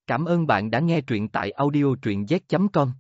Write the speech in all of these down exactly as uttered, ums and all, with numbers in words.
Cảm ơn bạn đã nghe truyện tại audio truyện z chấm com.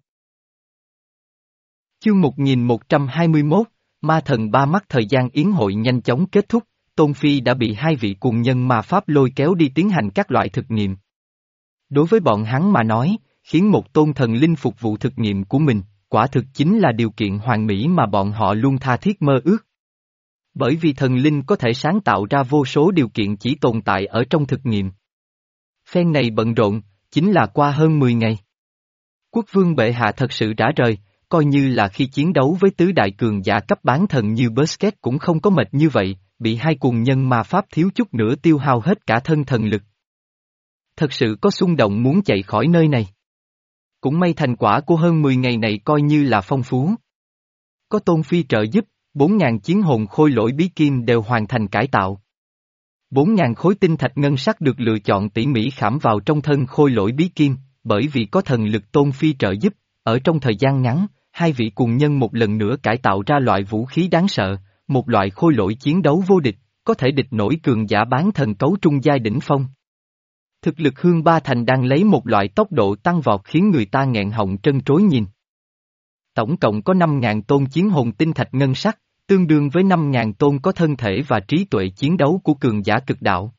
Chương một nghìn một trăm hai mươi mốt, Ma Thần Ba Mắt. Thời gian yến hội nhanh chóng kết thúc, Tôn Phi đã bị hai vị cuồng nhân ma pháp lôi kéo đi tiến hành các loại thực nghiệm. Đối với bọn hắn mà nói, khiến một tôn thần linh phục vụ thực nghiệm của mình, quả thực chính là điều kiện hoàn mỹ mà bọn họ luôn tha thiết mơ ước. Bởi vì thần linh có thể sáng tạo ra vô số điều kiện chỉ tồn tại ở trong thực nghiệm. Phen này bận rộn, chính là qua hơn mười ngày. Quốc vương bệ hạ thật sự rã rời, coi như là khi chiến đấu với tứ đại cường giả cấp bán thần như Busquets cũng không có mệt như vậy, bị hai cuồng nhân ma pháp thiếu chút nữa tiêu hao hết cả thân thần lực. Thật sự có xung động muốn chạy khỏi nơi này. Cũng may thành quả của hơn mười ngày này coi như là phong phú. Có Tôn Phi trợ giúp, bốn ngàn chiến hồn khôi lỗi bí kim đều hoàn thành cải tạo. bốn ngàn khối tinh thạch ngân sắc được lựa chọn tỉ mỉ khảm vào trong thân khôi lỗi bí kim, bởi vì có thần lực Tôn Phi trợ giúp, ở trong thời gian ngắn, hai vị cùng nhân một lần nữa cải tạo ra loại vũ khí đáng sợ, một loại khôi lỗi chiến đấu vô địch, có thể địch nổi cường giả bán thần cấu trung giai đỉnh phong. Thực lực Hương Ba Thành đang lấy một loại tốc độ tăng vọt khiến người ta nghẹn họng trân trối nhìn. Tổng cộng có năm ngàn tôn chiến hồn tinh thạch ngân sắc, tương đương với năm ngàn tôn có thân thể và trí tuệ chiến đấu của cường giả cực đạo.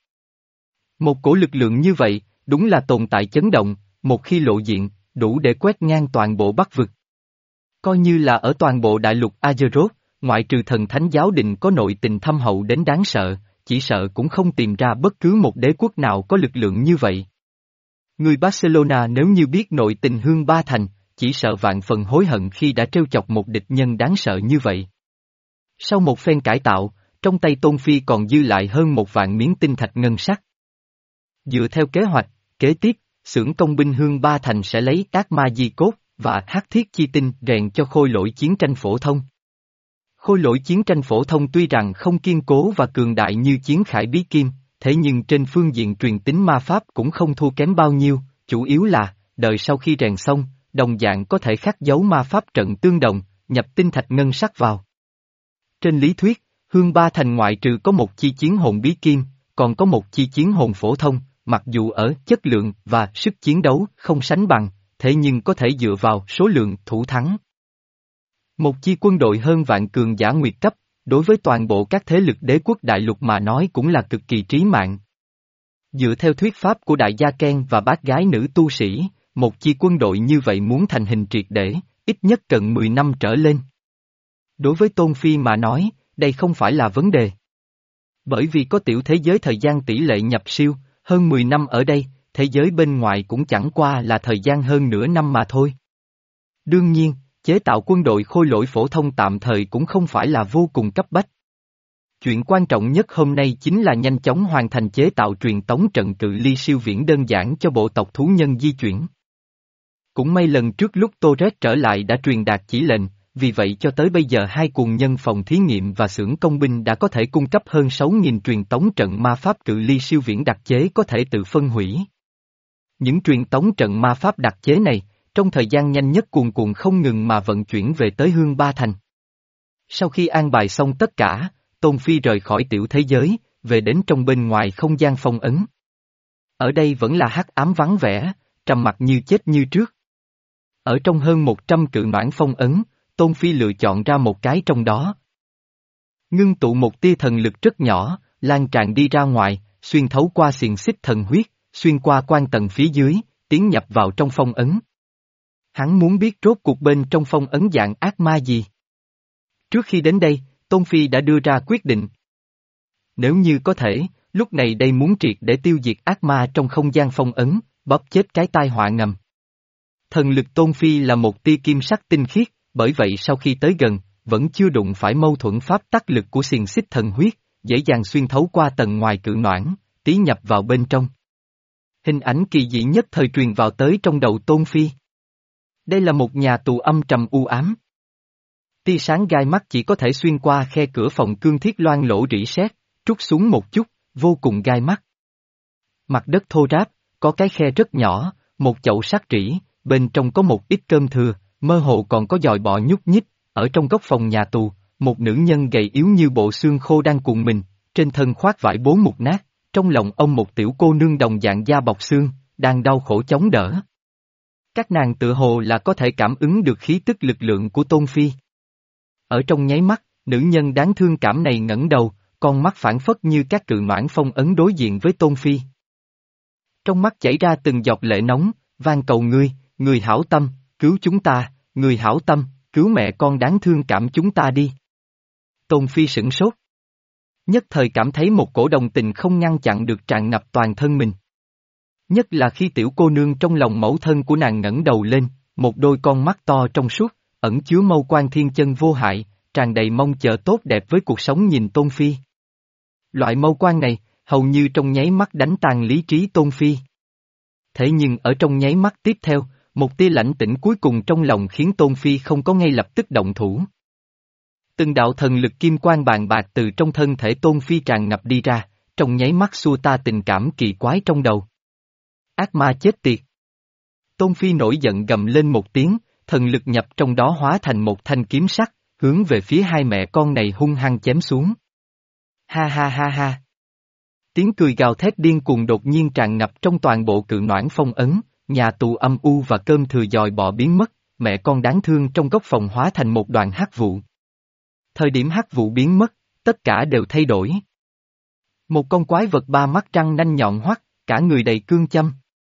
Một cổ lực lượng như vậy, đúng là tồn tại chấn động, một khi lộ diện, đủ để quét ngang toàn bộ Bắc vực. Coi như là ở toàn bộ đại lục Azeroth, ngoại trừ thần thánh giáo đình có nội tình thâm hậu đến đáng sợ, chỉ sợ cũng không tìm ra bất cứ một đế quốc nào có lực lượng như vậy. Người Barcelona nếu như biết nội tình Hương Ba Thành, chỉ sợ vạn phần hối hận khi đã trêu chọc một địch nhân đáng sợ như vậy. Sau một phen cải tạo, trong tay Tôn Phi còn dư lại hơn một vạn miếng tinh thạch ngân sắc. Dựa theo kế hoạch, kế tiếp, xưởng công binh Hương Ba Thành sẽ lấy ác ma di cốt và hắc thiết chi tinh rèn cho khôi lỗi chiến tranh phổ thông. Khôi lỗi chiến tranh phổ thông tuy rằng không kiên cố và cường đại như chiến khải bí kim, thế nhưng trên phương diện truyền tính ma pháp cũng không thua kém bao nhiêu, chủ yếu là, đợi sau khi rèn xong, đồng dạng có thể khắc dấu ma pháp trận tương đồng, nhập tinh thạch ngân sắc vào. Trên lý thuyết, Hương Ba Thành ngoại trừ có một chi chiến hồn bí kim, còn có một chi chiến hồn phổ thông, mặc dù ở chất lượng và sức chiến đấu không sánh bằng, thế nhưng có thể dựa vào số lượng thủ thắng. Một chi quân đội hơn vạn cường giả nguyệt cấp, đối với toàn bộ các thế lực đế quốc đại lục mà nói cũng là cực kỳ trí mạng. Dựa theo thuyết pháp của đại gia Ken và bác gái nữ tu sĩ, một chi quân đội như vậy muốn thành hình triệt để, ít nhất cần mười năm trở lên. Đối với Tôn Phi mà nói, đây không phải là vấn đề. Bởi vì có tiểu thế giới thời gian tỷ lệ nhập siêu, hơn mười năm ở đây, thế giới bên ngoài cũng chẳng qua là thời gian hơn nửa năm mà thôi. Đương nhiên, chế tạo quân đội khôi lỗi phổ thông tạm thời cũng không phải là vô cùng cấp bách. Chuyện quan trọng nhất hôm nay chính là nhanh chóng hoàn thành chế tạo truyền tống trận cự ly siêu viễn đơn giản cho bộ tộc thú nhân di chuyển. Cũng may lần trước lúc Torres trở lại đã truyền đạt chỉ lệnh, vì vậy cho tới bây giờ hai cuồng nhân phòng thí nghiệm và xưởng công binh đã có thể cung cấp hơn sáu nghìn truyền tống trận ma pháp cự ly siêu viễn đặc chế có thể tự phân hủy. Những truyền tống trận ma pháp đặc chế này, trong thời gian nhanh nhất cuồn cuộn không ngừng mà vận chuyển về tới Hương Ba Thành. Sau khi an bài xong tất cả, Tôn Phi rời khỏi tiểu thế giới, về đến trong bên ngoài không gian phong ấn. Ở đây vẫn là hắc ám vắng vẻ, trầm mặc như chết như trước. Ở trong hơn một trăm cự noãn phong ấn, Tôn Phi lựa chọn ra một cái trong đó. Ngưng tụ một tia thần lực rất nhỏ, lan tràn đi ra ngoài, xuyên thấu qua xiềng xích thần huyết, xuyên qua quan tầng phía dưới, tiến nhập vào trong phong ấn. Hắn muốn biết rốt cuộc bên trong phong ấn dạng ác ma gì. Trước khi đến đây, Tôn Phi đã đưa ra quyết định. Nếu như có thể, lúc này đây muốn triệt để tiêu diệt ác ma trong không gian phong ấn, bóp chết cái tai họa ngầm. Thần lực Tôn Phi là một tia kim sắc tinh khiết, bởi vậy sau khi tới gần, vẫn chưa đụng phải mâu thuẫn pháp tắc lực của xiềng xích thần huyết, dễ dàng xuyên thấu qua tầng ngoài cự noãn, tí nhập vào bên trong. Hình ảnh kỳ dị nhất thời truyền vào tới trong đầu Tôn Phi. Đây là một nhà tù âm trầm u ám. Tia sáng gai mắt chỉ có thể xuyên qua khe cửa phòng cương thiết loang lỗ rỉ sét, trút xuống một chút, vô cùng gai mắt. Mặt đất thô ráp, có cái khe rất nhỏ, một chậu sắt rỉ, bên trong có một ít cơm thừa, mơ hồ còn có dòi bọ nhúc nhích, ở trong góc phòng nhà tù, một nữ nhân gầy yếu như bộ xương khô đang cuộn mình, trên thân khoác vải bố mục nát, trong lòng ông một tiểu cô nương đồng dạng da bọc xương, đang đau khổ chống đỡ. Các nàng tự hồ là có thể cảm ứng được khí tức lực lượng của Tôn Phi. Ở trong nháy mắt, nữ nhân đáng thương cảm này ngẩng đầu, con mắt phản phất như các cự noãn phong ấn đối diện với Tôn Phi. Trong mắt chảy ra từng giọt lệ nóng, van cầu ngươi, người hảo tâm, cứu chúng ta, người hảo tâm, cứu mẹ con đáng thương cảm chúng ta đi. Tôn Phi sửng sốt. Nhất thời cảm thấy một cổ đồng tình không ngăn chặn được tràn ngập toàn thân mình. Nhất là khi tiểu cô nương trong lòng mẫu thân của nàng ngẩng đầu lên, một đôi con mắt to trong suốt, ẩn chứa mâu quan thiên chân vô hại, tràn đầy mong chờ tốt đẹp với cuộc sống nhìn Tôn Phi. Loại mâu quan này, hầu như trong nháy mắt đánh tan lý trí Tôn Phi. Thế nhưng ở trong nháy mắt tiếp theo, một tia lãnh tĩnh cuối cùng trong lòng khiến Tôn Phi không có ngay lập tức động thủ. Từng đạo thần lực kim quang bàn bạc từ trong thân thể Tôn Phi tràn ngập đi ra, trong nháy mắt xua ta tình cảm kỳ quái trong đầu. Ác ma chết tiệt! Tôn Phi nổi giận gầm lên một tiếng, thần lực nhập trong đó hóa thành một thanh kiếm sắt, hướng về phía hai mẹ con này hung hăng chém xuống. Ha ha ha ha! Tiếng cười gào thét điên cuồng đột nhiên tràn ngập trong toàn bộ cự noãn phong ấn, nhà tù âm u và cơm thừa dòi bọ biến mất, mẹ con đáng thương trong góc phòng hóa thành một đoàn hắc vụ. Thời điểm hắc vụ biến mất, tất cả đều thay đổi. Một con quái vật ba mắt răng nanh nhọn hoắt, cả người đầy cương châm.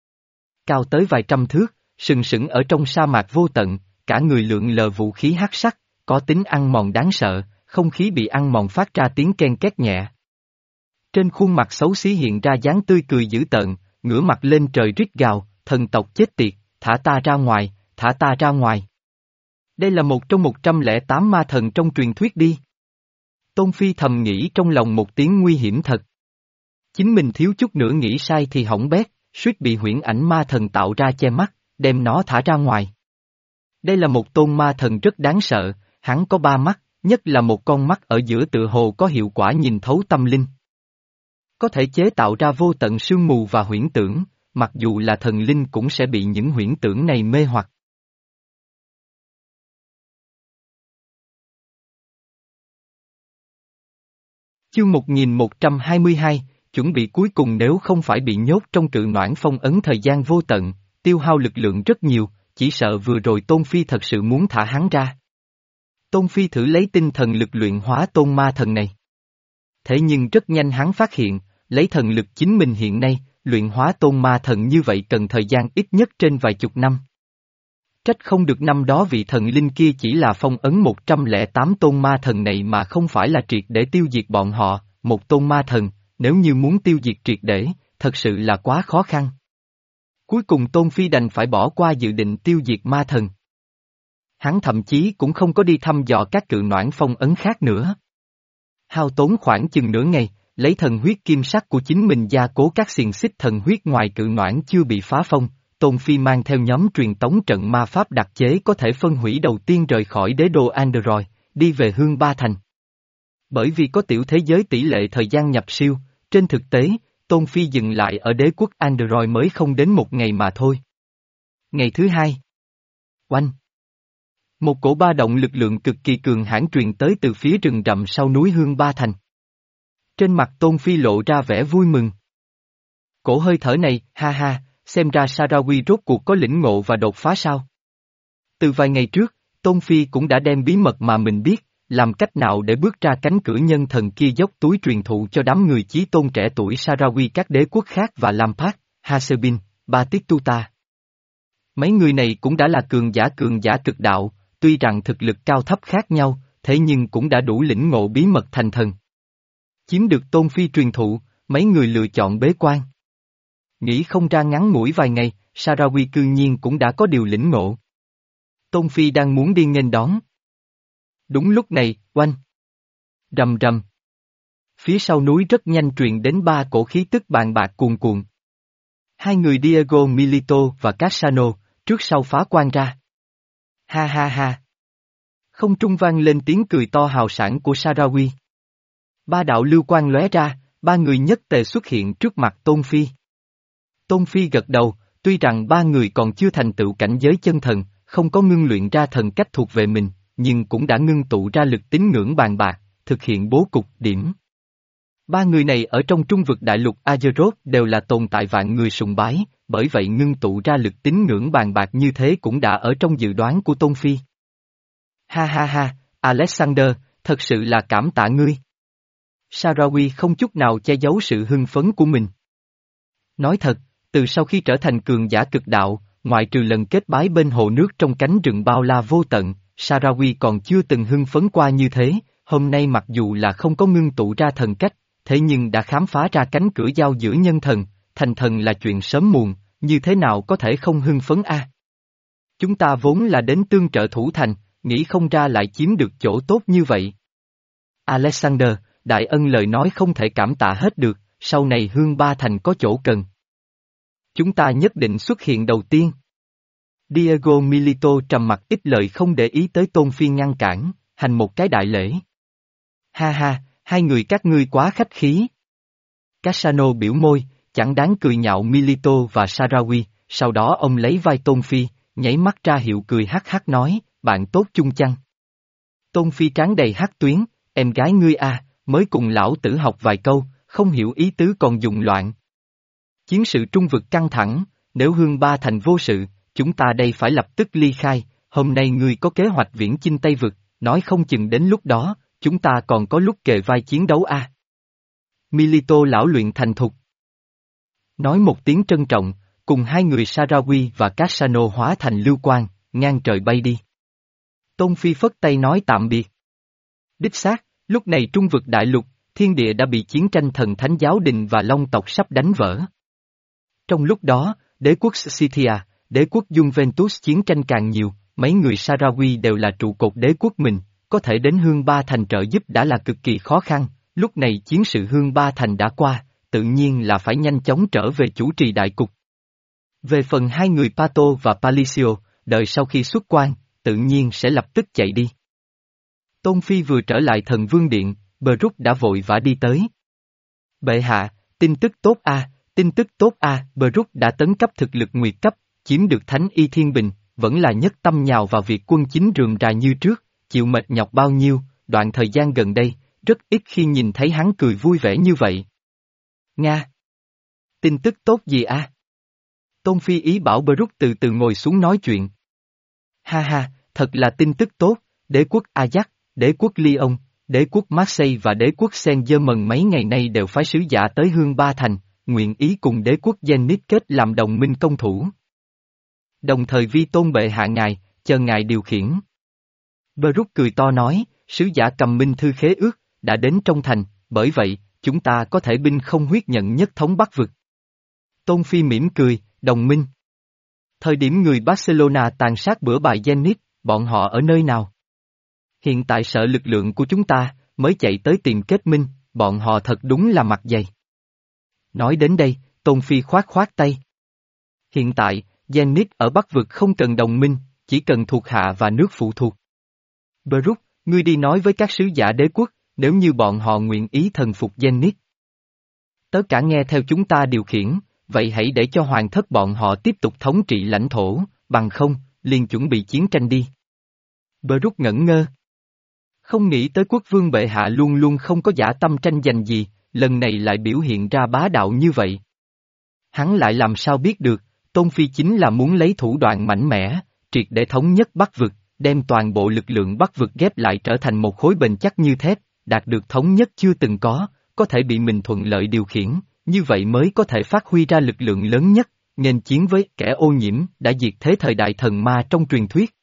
Cao tới vài trăm thước, sừng sững ở trong sa mạc vô tận, cả người lượn lờ vũ khí hắc sắc, có tính ăn mòn đáng sợ, không khí bị ăn mòn phát ra tiếng ken két nhẹ. Trên khuôn mặt xấu xí hiện ra dáng tươi cười dữ tợn, ngửa mặt lên trời rít gào, thần tộc chết tiệt, thả ta ra ngoài, thả ta ra ngoài. Đây là một trong một trăm lẻ tám ma thần trong truyền thuyết đi. Tôn Phi thầm nghĩ trong lòng một tiếng nguy hiểm thật. Chính mình thiếu chút nữa nghĩ sai thì hỏng bét, suýt bị huyễn ảnh ma thần tạo ra che mắt, đem nó thả ra ngoài. Đây là một tôn ma thần rất đáng sợ, hắn có ba mắt, nhất là một con mắt ở giữa tự hồ có hiệu quả nhìn thấu tâm linh. Có thể chế tạo ra vô tận sương mù và huyễn tưởng, mặc dù là thần linh cũng sẽ bị những huyễn tưởng này mê hoặc. Chương một nghìn một trăm hai mươi hai, chuẩn bị cuối cùng nếu không phải bị nhốt trong cự noãn phong ấn thời gian vô tận, tiêu hao lực lượng rất nhiều, chỉ sợ vừa rồi Tôn Phi thật sự muốn thả hắn ra. Tôn Phi thử lấy tinh thần lực luyện hóa tôn ma thần này. Thế nhưng rất nhanh hắn phát hiện, lấy thần lực chính mình hiện nay, luyện hóa tôn ma thần như vậy cần thời gian ít nhất trên vài chục năm. Trách không được năm đó vị thần linh kia chỉ là phong ấn một trăm lẻ tám tôn ma thần này mà không phải là triệt để tiêu diệt bọn họ, một tôn ma thần, nếu như muốn tiêu diệt triệt để, thật sự là quá khó khăn. Cuối cùng Tôn Phi đành phải bỏ qua dự định tiêu diệt ma thần. Hắn thậm chí cũng không có đi thăm dò các cự noãn phong ấn khác nữa. Hao tốn khoảng chừng nửa ngày, lấy thần huyết kim sắc của chính mình gia cố các xiềng xích thần huyết ngoài cự noãn chưa bị phá phong, Tôn Phi mang theo nhóm truyền tống trận ma pháp đặc chế có thể phân hủy đầu tiên rời khỏi đế đô Android, đi về Hương Ba Thành. Bởi vì có tiểu thế giới tỷ lệ thời gian nhập siêu, trên thực tế, Tôn Phi dừng lại ở đế quốc Android mới không đến một ngày mà thôi. Ngày thứ hai. Oanh! Một cổ ba động lực lượng cực kỳ cường hãn truyền tới từ phía rừng rậm sau núi Hương Ba Thành. Trên mặt Tôn Phi lộ ra vẻ vui mừng. Cổ hơi thở này, ha ha, xem ra Sarawi rốt cuộc có lĩnh ngộ và đột phá sao. Từ vài ngày trước, Tôn Phi cũng đã đem bí mật mà mình biết, làm cách nào để bước ra cánh cửa nhân thần kia dốc túi truyền thụ cho đám người chí tôn trẻ tuổi Sarawi các đế quốc khác và Lampat, Hasebin, Batistuta. Mấy người này cũng đã là cường giả cường giả cực đạo, tuy rằng thực lực cao thấp khác nhau, thế nhưng cũng đã đủ lĩnh ngộ bí mật thành thần. Chiếm được Tôn Phi truyền thụ, mấy người lựa chọn bế quan. Nghĩ không ra ngắn ngủi vài ngày, Sarawi cư nhiên cũng đã có điều lĩnh ngộ. Tôn Phi đang muốn đi nghênh đón. Đúng lúc này, oanh! Rầm rầm! Phía sau núi rất nhanh truyền đến ba cổ khí tức bàn bạc cuồn cuộn. Hai người Diego Milito và Cassano, trước sau phá quan ra. Ha ha ha! Không trung vang lên tiếng cười to hào sảng của Sarawi. Ba đạo lưu quang lóe ra, ba người nhất tề xuất hiện trước mặt Tôn Phi. Tôn Phi gật đầu, tuy rằng ba người còn chưa thành tựu cảnh giới chân thần, không có ngưng luyện ra thần cách thuộc về mình, nhưng cũng đã ngưng tụ ra lực tín ngưỡng bàn bạc, thực hiện bố cục điểm. Ba người này ở trong trung vực đại lục Azeroth đều là tồn tại vạn người sùng bái, bởi vậy ngưng tụ ra lực tín ngưỡng bàn bạc như thế cũng đã ở trong dự đoán của Tôn Phi. Ha ha ha, Alexander, thật sự là cảm tạ ngươi. Sarawi không chút nào che giấu sự hưng phấn của mình. Nói thật, từ sau khi trở thành cường giả cực đạo, ngoại trừ lần kết bái bên hồ nước trong cánh rừng bao la vô tận, Sarawi còn chưa từng hưng phấn qua như thế, hôm nay mặc dù là không có ngưng tụ ra thần cách, thế nhưng đã khám phá ra cánh cửa giao giữa nhân thần, thành thần là chuyện sớm muộn, như thế nào có thể không hưng phấn a? Chúng ta vốn là đến tương trợ thủ thành, nghĩ không ra lại chiếm được chỗ tốt như vậy. Alexander, đại ân lời nói không thể cảm tạ hết được, sau này Hương Ba Thành có chỗ cần. Chúng ta nhất định xuất hiện đầu tiên. Diego Milito trầm mặt ít lời không để ý tới Tôn Phi ngăn cản, hành một cái đại lễ. Ha ha, hai người các ngươi quá khách khí. Cassano biểu môi, chẳng đáng cười nhạo Milito và Sarawi, sau đó ông lấy vai Tôn Phi, nháy mắt ra hiệu cười hắc hắc nói, bạn tốt chung chăng? Tôn Phi trán đầy hắc tuyến, em gái ngươi à, mới cùng lão tử học vài câu, không hiểu ý tứ còn dùng loạn. Chiến sự trung vực căng thẳng, nếu Hương Ba Thành vô sự, chúng ta đây phải lập tức ly khai, hôm nay ngươi có kế hoạch viễn chinh Tây Vực, nói không chừng đến lúc đó, chúng ta còn có lúc kề vai chiến đấu a. À. Milito lão luyện thành thục. Nói một tiếng trân trọng, cùng hai người Sarawi và Cassano hóa thành lưu quang, ngang trời bay đi. Tôn Phi phất tay nói tạm biệt. Đích xác, lúc này trung vực đại lục, thiên địa đã bị chiến tranh thần thánh giáo đình và long tộc sắp đánh vỡ. Trong lúc đó, đế quốc Scythia, đế quốc Juventus chiến tranh càng nhiều, mấy người Sarawi đều là trụ cột đế quốc mình, có thể đến Hương Ba Thành trợ giúp đã là cực kỳ khó khăn, lúc này chiến sự Hương Ba Thành đã qua, tự nhiên là phải nhanh chóng trở về chủ trì đại cục. Về phần hai người Pato và Palicio, đợi sau khi xuất quan, tự nhiên sẽ lập tức chạy đi. Tôn Phi vừa trở lại thần vương điện, Brooke đã vội vã đi tới. Bệ hạ, tin tức tốt a, tin tức tốt a, à, Brooke đã tấn cấp thực lực nguyệt cấp, chiếm được thánh y thiên bình, vẫn là nhất tâm nhào vào việc quân chính rườm rà như trước, chịu mệt nhọc bao nhiêu, đoạn thời gian gần đây, rất ít khi nhìn thấy hắn cười vui vẻ như vậy. Nga! Tin tức tốt gì a? À? Tôn Phi ý bảo Brooke từ từ ngồi xuống nói chuyện. Ha ha, thật là tin tức tốt, đế quốc Ajax, đế quốc Lyon, đế quốc Marseille và đế quốc Saint-Germain mấy ngày nay đều phái sứ giả tới Hương Ba Thành, nguyện ý cùng đế quốc Zenit kết làm đồng minh công thủ. Đồng thời vi tôn bệ hạ ngài, chờ ngài điều khiển. Brooke cười to nói, sứ giả cầm minh thư khế ước, đã đến trong thành, bởi vậy, chúng ta có thể binh không huyết nhận nhất thống Bắc vực. Tôn Phi mỉm cười, đồng minh. Thời điểm người Barcelona tàn sát bữa bại Zenit, bọn họ ở nơi nào? Hiện tại sợ lực lượng của chúng ta, mới chạy tới tìm kết minh, bọn họ thật đúng là mặt dày. Nói đến đây, Tôn Phi khoát khoát tay. Hiện tại, Zenit ở Bắc vực không cần đồng minh, chỉ cần thuộc hạ và nước phụ thuộc. Brooke, ngươi đi nói với các sứ giả đế quốc, nếu như bọn họ nguyện ý thần phục Zenit. Tất cả nghe theo chúng ta điều khiển, vậy hãy để cho hoàng thất bọn họ tiếp tục thống trị lãnh thổ, bằng không, liền chuẩn bị chiến tranh đi. Brooke ngẩn ngơ. Không nghĩ tới quốc vương bệ hạ luôn luôn không có dã tâm tranh giành gì, lần này lại biểu hiện ra bá đạo như vậy. Hắn lại làm sao biết được, Tôn Phi chính là muốn lấy thủ đoạn mạnh mẽ, triệt để thống nhất Bắc vực, đem toàn bộ lực lượng Bắc vực ghép lại trở thành một khối bền chắc như thép, đạt được thống nhất chưa từng có, có thể bị mình thuận lợi điều khiển, như vậy mới có thể phát huy ra lực lượng lớn nhất, nghênh chiến với kẻ ô nhiễm đã diệt thế thời đại thần ma trong truyền thuyết.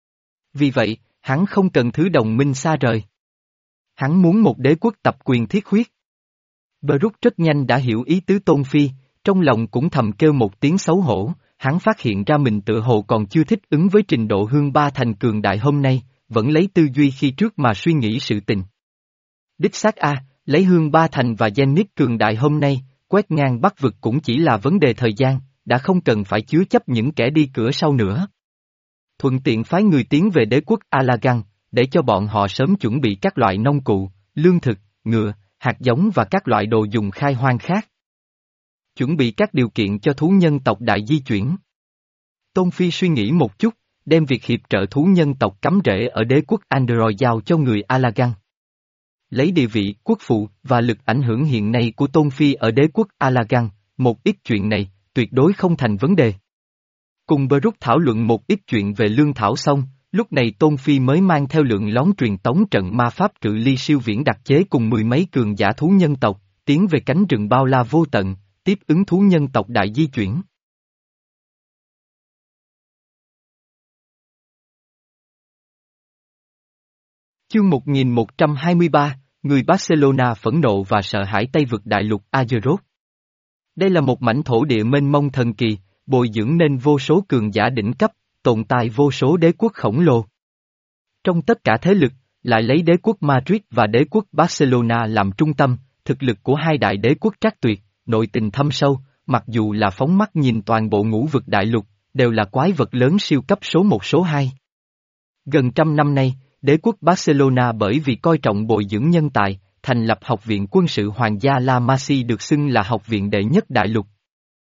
Vì vậy, hắn không cần thứ đồng minh xa rời. Hắn muốn một đế quốc tập quyền thiết huyết. Brooke rất nhanh đã hiểu ý tứ Tôn Phi, trong lòng cũng thầm kêu một tiếng xấu hổ, hắn phát hiện ra mình tự hồ còn chưa thích ứng với trình độ Hương Ba Thành cường đại hôm nay, vẫn lấy tư duy khi trước mà suy nghĩ sự tình. Đích xác a, lấy Hương Ba Thành và Zenit cường đại hôm nay, quét ngang Bắc vực cũng chỉ là vấn đề thời gian, đã không cần phải chứa chấp những kẻ đi cửa sau nữa. Thuận tiện phái người tiến về đế quốc Alagan, để cho bọn họ sớm chuẩn bị các loại nông cụ, lương thực, ngựa, hạt giống và các loại đồ dùng khai hoang khác. Chuẩn bị các điều kiện cho thú nhân tộc đại di chuyển. Tôn Phi suy nghĩ một chút, đem việc hiệp trợ thú nhân tộc cắm rễ ở đế quốc Android giao cho người Alagan. Lấy địa vị, quốc phụ và lực ảnh hưởng hiện nay của Tôn Phi ở đế quốc Alagan, một ít chuyện này, tuyệt đối không thành vấn đề. Cùng Bruce thảo luận một ít chuyện về lương thảo xong, lúc này Tôn Phi mới mang theo lượng lón truyền tống trận ma pháp cự ly siêu viễn đặc chế cùng mười mấy cường giả thú nhân tộc, tiến về cánh rừng bao la vô tận, tiếp ứng thú nhân tộc đại di chuyển. Chương một nghìn một trăm hai mươi ba, người Barcelona phẫn nộ và sợ hãi Tây vực đại lục Azeroth. Đây là một mảnh thổ địa mênh mông thần kỳ, bồi dưỡng nên vô số cường giả đỉnh cấp, tồn tại vô số đế quốc khổng lồ. Trong tất cả thế lực, lại lấy đế quốc Madrid và đế quốc Barcelona làm trung tâm, thực lực của hai đại đế quốc trác tuyệt, nội tình thâm sâu, mặc dù là phóng mắt nhìn toàn bộ ngũ vực đại lục, đều là quái vật lớn siêu cấp số một số hai. Gần trăm năm nay, đế quốc Barcelona bởi vì coi trọng bồi dưỡng nhân tài, thành lập học viện quân sự hoàng gia La Masia được xưng là học viện đệ nhất đại lục.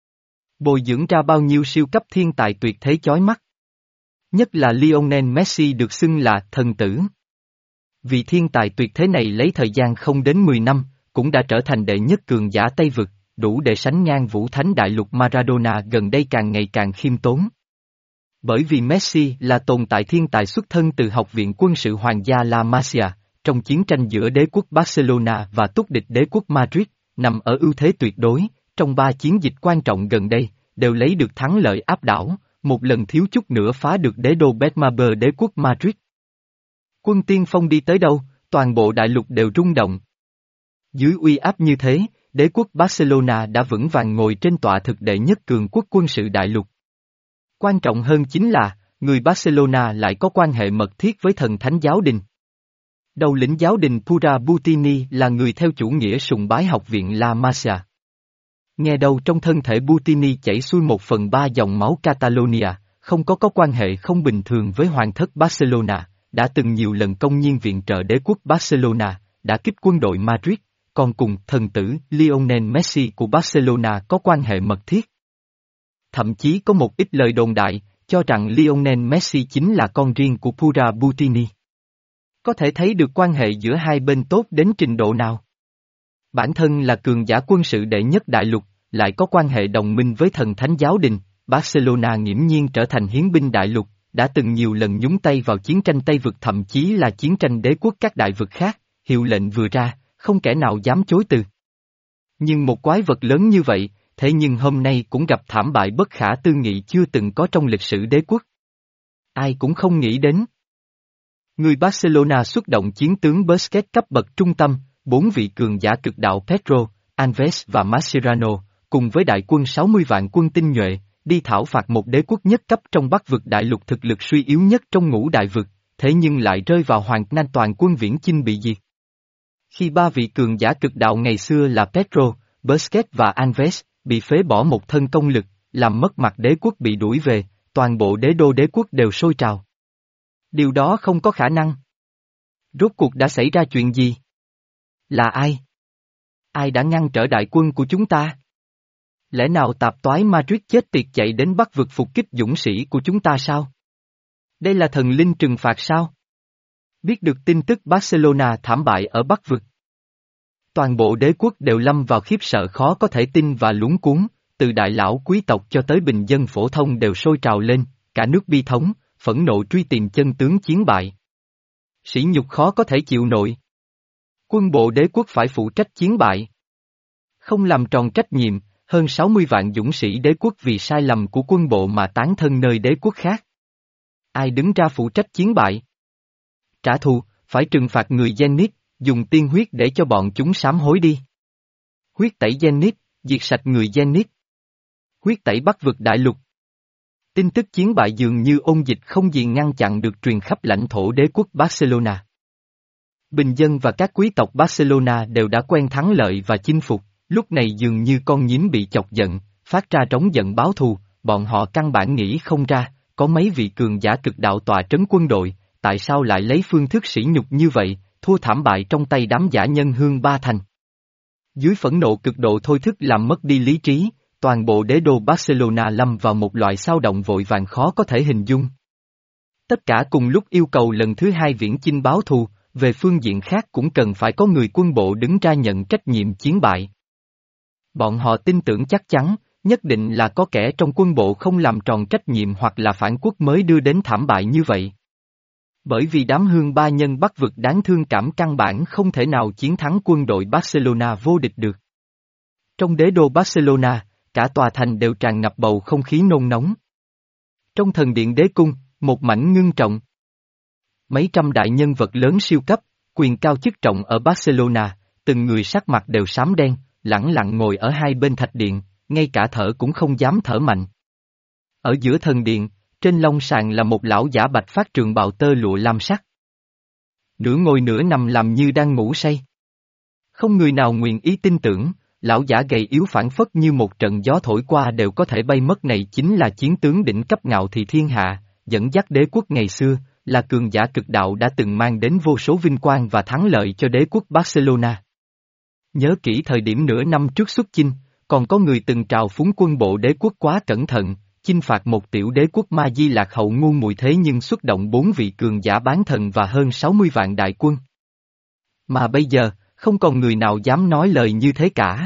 Bồi dưỡng ra bao nhiêu siêu cấp thiên tài tuyệt thế chói mắt. Nhất là Lionel Messi được xưng là thần tử. Vì thiên tài tuyệt thế này lấy thời gian không đến mười năm, cũng đã trở thành đệ nhất cường giả Tây vực, đủ để sánh ngang vũ thánh đại lục Maradona gần đây càng ngày càng khiêm tốn. Bởi vì Messi là tồn tại thiên tài xuất thân từ học viện quân sự hoàng gia La Masia, trong chiến tranh giữa đế quốc Barcelona và túc địch đế quốc Madrid, nằm ở ưu thế tuyệt đối, trong ba chiến dịch quan trọng gần đây, đều lấy được thắng lợi áp đảo, một lần thiếu chút nữa phá được đế đô Betmaber đế quốc Madrid. Quân tiên phong đi tới đâu, toàn bộ đại lục đều rung động. Dưới uy áp như thế, đế quốc Barcelona đã vững vàng ngồi trên tọa thực đệ nhất cường quốc quân sự đại lục. Quan trọng hơn chính là, người Barcelona lại có quan hệ mật thiết với thần thánh giáo đình. Đầu lĩnh giáo đình Pura Butini là người theo chủ nghĩa sùng bái học viện La Masia. Nghe đầu trong thân thể Butini chảy xuôi một phần ba dòng máu Catalonia, không có có quan hệ không bình thường với hoàng thất Barcelona, đã từng nhiều lần công nhiên viện trợ đế quốc Barcelona, đã kích quân đội Madrid, còn cùng thần tử Lionel Messi của Barcelona có quan hệ mật thiết. Thậm chí có một ít lời đồn đại, cho rằng Lionel Messi chính là con riêng của Pura Butini. Có thể thấy được quan hệ giữa hai bên tốt đến trình độ nào. Bản thân là cường giả quân sự đệ nhất đại lục, lại có quan hệ đồng minh với thần thánh giáo đình, Barcelona nghiễm nhiên trở thành hiến binh đại lục, đã từng nhiều lần nhúng tay vào chiến tranh Tây vực thậm chí là chiến tranh đế quốc các đại vực khác, hiệu lệnh vừa ra, không kẻ nào dám chối từ. Nhưng một quái vật lớn như vậy, thế nhưng hôm nay cũng gặp thảm bại bất khả tư nghị chưa từng có trong lịch sử đế quốc. Ai cũng không nghĩ đến. Người Barcelona xuất động chiến tướng Busquets cấp bậc trung tâm, bốn vị cường giả cực đạo Pedro, Alves và Mascherano, cùng với đại quân sáu mươi vạn quân tinh nhuệ, đi thảo phạt một đế quốc nhất cấp trong Bắc vực đại lục thực lực suy yếu nhất trong ngũ đại vực, thế nhưng lại rơi vào hoàn nan toàn quân viễn chinh bị diệt. Khi ba vị cường giả cực đạo ngày xưa là Pedro, Busquets và Alves, bị phế bỏ một thân công lực, làm mất mặt đế quốc bị đuổi về, toàn bộ đế đô đế quốc đều sôi trào. Điều đó không có khả năng. Rốt cuộc đã xảy ra chuyện gì? Là ai? Ai đã ngăn trở đại quân của chúng ta? Lẽ nào tạp toái Madrid chết tiệt chạy đến Bắc vực phục kích dũng sĩ của chúng ta sao? Đây là thần linh trừng phạt sao? Biết được tin tức Barcelona thảm bại ở Bắc vực. Toàn bộ đế quốc đều lâm vào khiếp sợ khó có thể tin và luống cuống, từ đại lão quý tộc cho tới bình dân phổ thông đều sôi trào lên, cả nước bi thống, phẫn nộ truy tìm chân tướng chiến bại. Sỉ nhục khó có thể chịu nổi. Quân bộ đế quốc phải phụ trách chiến bại. Không làm tròn trách nhiệm, hơn sáu mươi vạn dũng sĩ đế quốc vì sai lầm của quân bộ mà tán thân nơi đế quốc khác. Ai đứng ra phụ trách chiến bại? Trả thù, phải trừng phạt người Zenit, dùng tiên huyết để cho bọn chúng sám hối đi. Huyết tẩy Zenit, diệt sạch người Zenit. Huyết tẩy Bắc vực đại lục. Tin tức chiến bại dường như ôn dịch không gì ngăn chặn được truyền khắp lãnh thổ đế quốc Barcelona. Bình dân và các quý tộc Barcelona đều đã quen thắng lợi và chinh phục, lúc này dường như con nhím bị chọc giận, phát ra trống giận báo thù, bọn họ căn bản nghĩ không ra, có mấy vị cường giả cực đạo tọa trấn quân đội, tại sao lại lấy phương thức sỉ nhục như vậy, thua thảm bại trong tay đám giả nhân hương ba thành. Dưới phẫn nộ cực độ thôi thức làm mất đi lý trí, toàn bộ đế đô Barcelona lâm vào một loại sao động vội vàng khó có thể hình dung. Tất cả cùng lúc yêu cầu lần thứ hai viễn chinh báo thù, về phương diện khác cũng cần phải có người quân bộ đứng ra nhận trách nhiệm chiến bại. Bọn họ tin tưởng chắc chắn, nhất định là có kẻ trong quân bộ không làm tròn trách nhiệm hoặc là phản quốc mới đưa đến thảm bại như vậy. Bởi vì đám hương ba nhân Bắc vực đáng thương cảm căn bản không thể nào chiến thắng quân đội Barcelona vô địch được. Trong đế đô Barcelona, cả tòa thành đều tràn ngập bầu không khí nôn nóng. Trong thần điện đế cung, một mảnh ngưng trọng. Mấy trăm đại nhân vật lớn siêu cấp, quyền cao chức trọng ở Barcelona, từng người sắc mặt đều xám đen, lẳng lặng ngồi ở hai bên thạch điện, ngay cả thở cũng không dám thở mạnh. Ở giữa thần điện, trên long sàn là một lão giả bạch phát trường bào tơ lụa lam sắc. Nửa ngồi nửa nằm làm như đang ngủ say. Không người nào nguyện ý tin tưởng, lão giả gầy yếu phản phất như một trận gió thổi qua đều có thể bay mất này chính là chiến tướng đỉnh cấp ngạo thị thiên hạ, dẫn dắt đế quốc ngày xưa, là cường giả cực đạo đã từng mang đến vô số vinh quang và thắng lợi cho đế quốc Barcelona. Nhớ kỹ thời điểm nửa năm trước xuất chinh, còn có người từng trào phúng quân bộ đế quốc quá cẩn thận, chinh phạt một tiểu đế quốc ma di lạc hậu ngu muội thế nhưng xuất động bốn vị cường giả bán thần và hơn sáu mươi vạn đại quân. Mà bây giờ, không còn người nào dám nói lời như thế cả.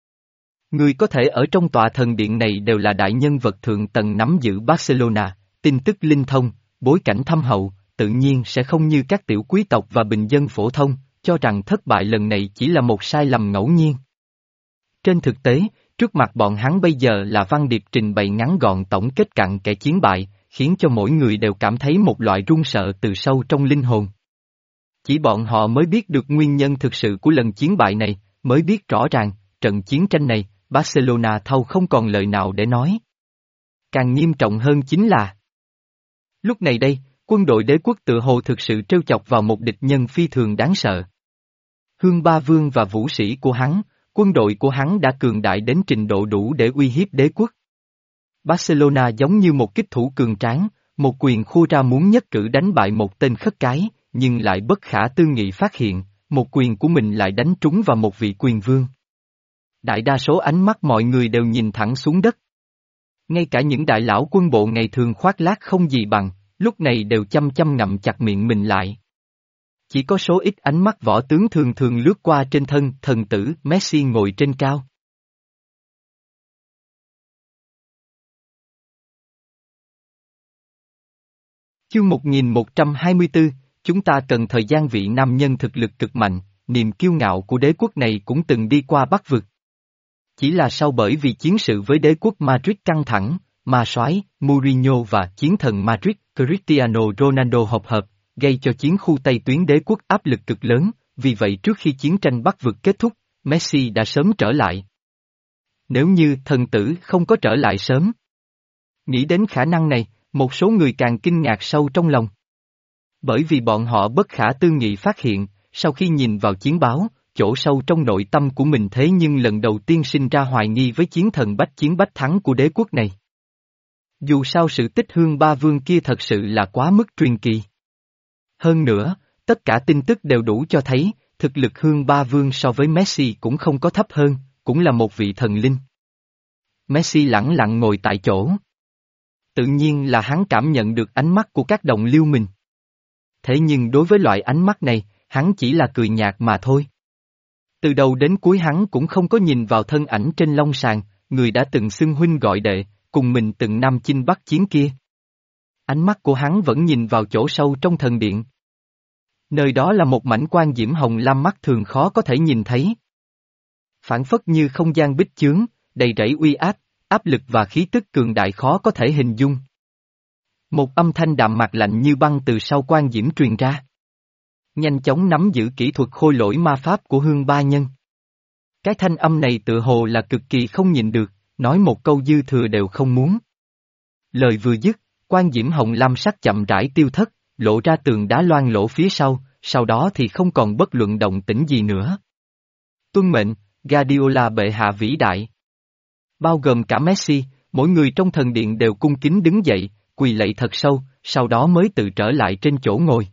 Người có thể ở trong tòa thần điện này đều là đại nhân vật thượng tầng nắm giữ Barcelona, tin tức linh thông, bối cảnh thâm hậu, tự nhiên sẽ không như các tiểu quý tộc và bình dân phổ thông, cho rằng thất bại lần này chỉ là một sai lầm ngẫu nhiên. Trên thực tế, trước mặt bọn hắn bây giờ là văn điệp trình bày ngắn gọn tổng kết cặn kẽ chiến bại, khiến cho mỗi người đều cảm thấy một loại run sợ từ sâu trong linh hồn. Chỉ bọn họ mới biết được nguyên nhân thực sự của lần chiến bại này, mới biết rõ ràng, trận chiến tranh này, Barcelona thâu không còn lời nào để nói. Càng nghiêm trọng hơn chính là lúc này đây, quân đội đế quốc tự hồ thực sự trêu chọc vào một địch nhân phi thường đáng sợ. Hương Ba Vương và vũ sĩ của hắn, quân đội của hắn đã cường đại đến trình độ đủ để uy hiếp đế quốc. Barcelona giống như một kích thủ cường tráng, một quyền khua ra muốn nhất cử đánh bại một tên khất cái, nhưng lại bất khả tư nghị phát hiện, một quyền của mình lại đánh trúng vào một vị quyền vương. Đại đa số ánh mắt mọi người đều nhìn thẳng xuống đất. Ngay cả những đại lão quân bộ ngày thường khoác lác không gì bằng, lúc này đều chăm chăm ngậm chặt miệng mình lại. Chỉ có số ít ánh mắt võ tướng thường thường lướt qua trên thân thần tử Messi ngồi trên cao. Chương một nghìn một trăm hai mươi tư, chúng ta cần thời gian vị nam nhân thực lực cực mạnh, niềm kiêu ngạo của đế quốc này cũng từng đi qua Bắc vực. Chỉ là sau bởi vì chiến sự với đế quốc Madrid căng thẳng, ma soái Mourinho và chiến thần Madrid Cristiano Ronaldo hợp hợp, gây cho chiến khu Tây tuyến đế quốc áp lực cực lớn, vì vậy trước khi chiến tranh Bắc vực kết thúc, Messi đã sớm trở lại. Nếu như thần tử không có trở lại sớm. Nghĩ đến khả năng này, một số người càng kinh ngạc sâu trong lòng. Bởi vì bọn họ bất khả tư nghị phát hiện, sau khi nhìn vào chiến báo, chỗ sâu trong nội tâm của mình thế nhưng lần đầu tiên sinh ra hoài nghi với chiến thần bách chiến bách thắng của đế quốc này. Dù sao sự tích Hương Ba Vương kia thật sự là quá mức truyền kỳ. Hơn nữa, tất cả tin tức đều đủ cho thấy, thực lực Hương Ba Vương so với Messi cũng không có thấp hơn, cũng là một vị thần linh. Messi lẳng lặng ngồi tại chỗ. Tự nhiên là hắn cảm nhận được ánh mắt của các đồng liêu mình. Thế nhưng đối với loại ánh mắt này, hắn chỉ là cười nhạt mà thôi. Từ đầu đến cuối hắn cũng không có nhìn vào thân ảnh trên long sàn, người đã từng xưng huynh gọi đệ, cùng mình từng nam chinh bắc chiến kia. Ánh mắt của hắn vẫn nhìn vào chỗ sâu trong thần điện. Nơi đó là một mảnh quan diễm hồng lam mắt thường khó có thể nhìn thấy. Phản phất như không gian bích chướng, đầy rẫy uy áp, áp lực và khí tức cường đại khó có thể hình dung. Một âm thanh đạm mạc lạnh như băng từ sau quan diễm truyền ra. Nhanh chóng nắm giữ kỹ thuật khôi lỗi ma pháp của Hương Ba Nhân. Cái thanh âm này tự hồ là cực kỳ không nhịn được, nói một câu dư thừa đều không muốn. Lời vừa dứt, quan diễm hồng lam sắc chậm rãi tiêu thất, lộ ra tường đá loang lỗ phía sau, sau đó thì không còn bất luận động tĩnh gì nữa. Tuân mệnh, Guardiola bệ hạ vĩ đại. Bao gồm cả Messi, mỗi người trong thần điện đều cung kính đứng dậy, quỳ lạy thật sâu, sau đó mới tự trở lại trên chỗ ngồi.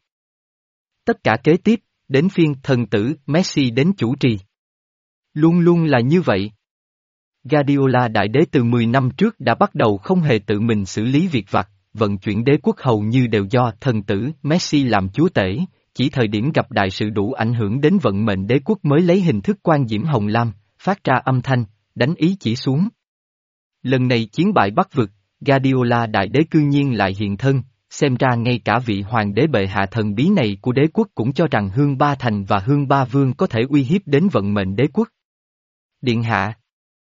Tất cả kế tiếp, đến phiên thần tử Messi đến chủ trì. Luôn luôn là như vậy. Guardiola đại đế từ mười năm trước đã bắt đầu không hề tự mình xử lý việc vặt, vận chuyển đế quốc hầu như đều do thần tử Messi làm chúa tể, chỉ thời điểm gặp đại sự đủ ảnh hưởng đến vận mệnh đế quốc mới lấy hình thức quan diễm hồng lam, phát ra âm thanh, đánh ý chỉ xuống. Lần này chiến bại Bắc vực, Guardiola đại đế cư nhiên lại hiện thân, xem ra ngay cả vị hoàng đế bệ hạ thần bí này của đế quốc cũng cho rằng Hương Ba Thành và Hương Ba Vương có thể uy hiếp đến vận mệnh đế quốc. Điện hạ.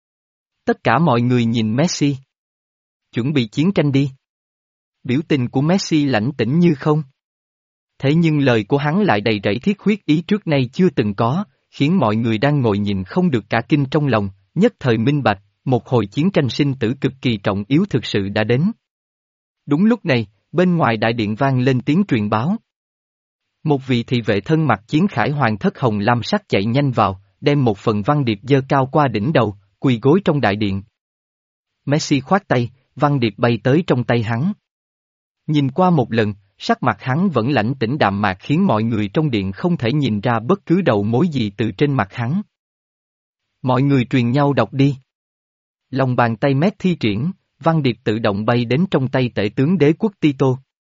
Tất cả mọi người nhìn Messi. Chuẩn bị chiến tranh đi. Biểu tình của Messi lãnh tĩnh như không. Thế nhưng lời của hắn lại đầy rẫy thiết huyết ý trước nay chưa từng có, khiến mọi người đang ngồi nhìn không được cả kinh trong lòng, nhất thời minh bạch, một hồi chiến tranh sinh tử cực kỳ trọng yếu thực sự đã đến. Đúng lúc này, bên ngoài đại điện vang lên tiếng truyền báo. Một vị thị vệ thân mặc chiến khải hoàng thất hồng lam sắc chạy nhanh vào, đem một phần văn điệp giơ cao qua đỉnh đầu, quỳ gối trong đại điện. Messi khoát tay, văn điệp bay tới trong tay hắn. Nhìn qua một lần, sắc mặt hắn vẫn lãnh tĩnh đạm mạc khiến mọi người trong điện không thể nhìn ra bất cứ đầu mối gì từ trên mặt hắn. Mọi người truyền nhau đọc đi. Lòng bàn tay mét thi triển, văn điệp tự động bay đến trong tay tể tướng đế quốc Tito.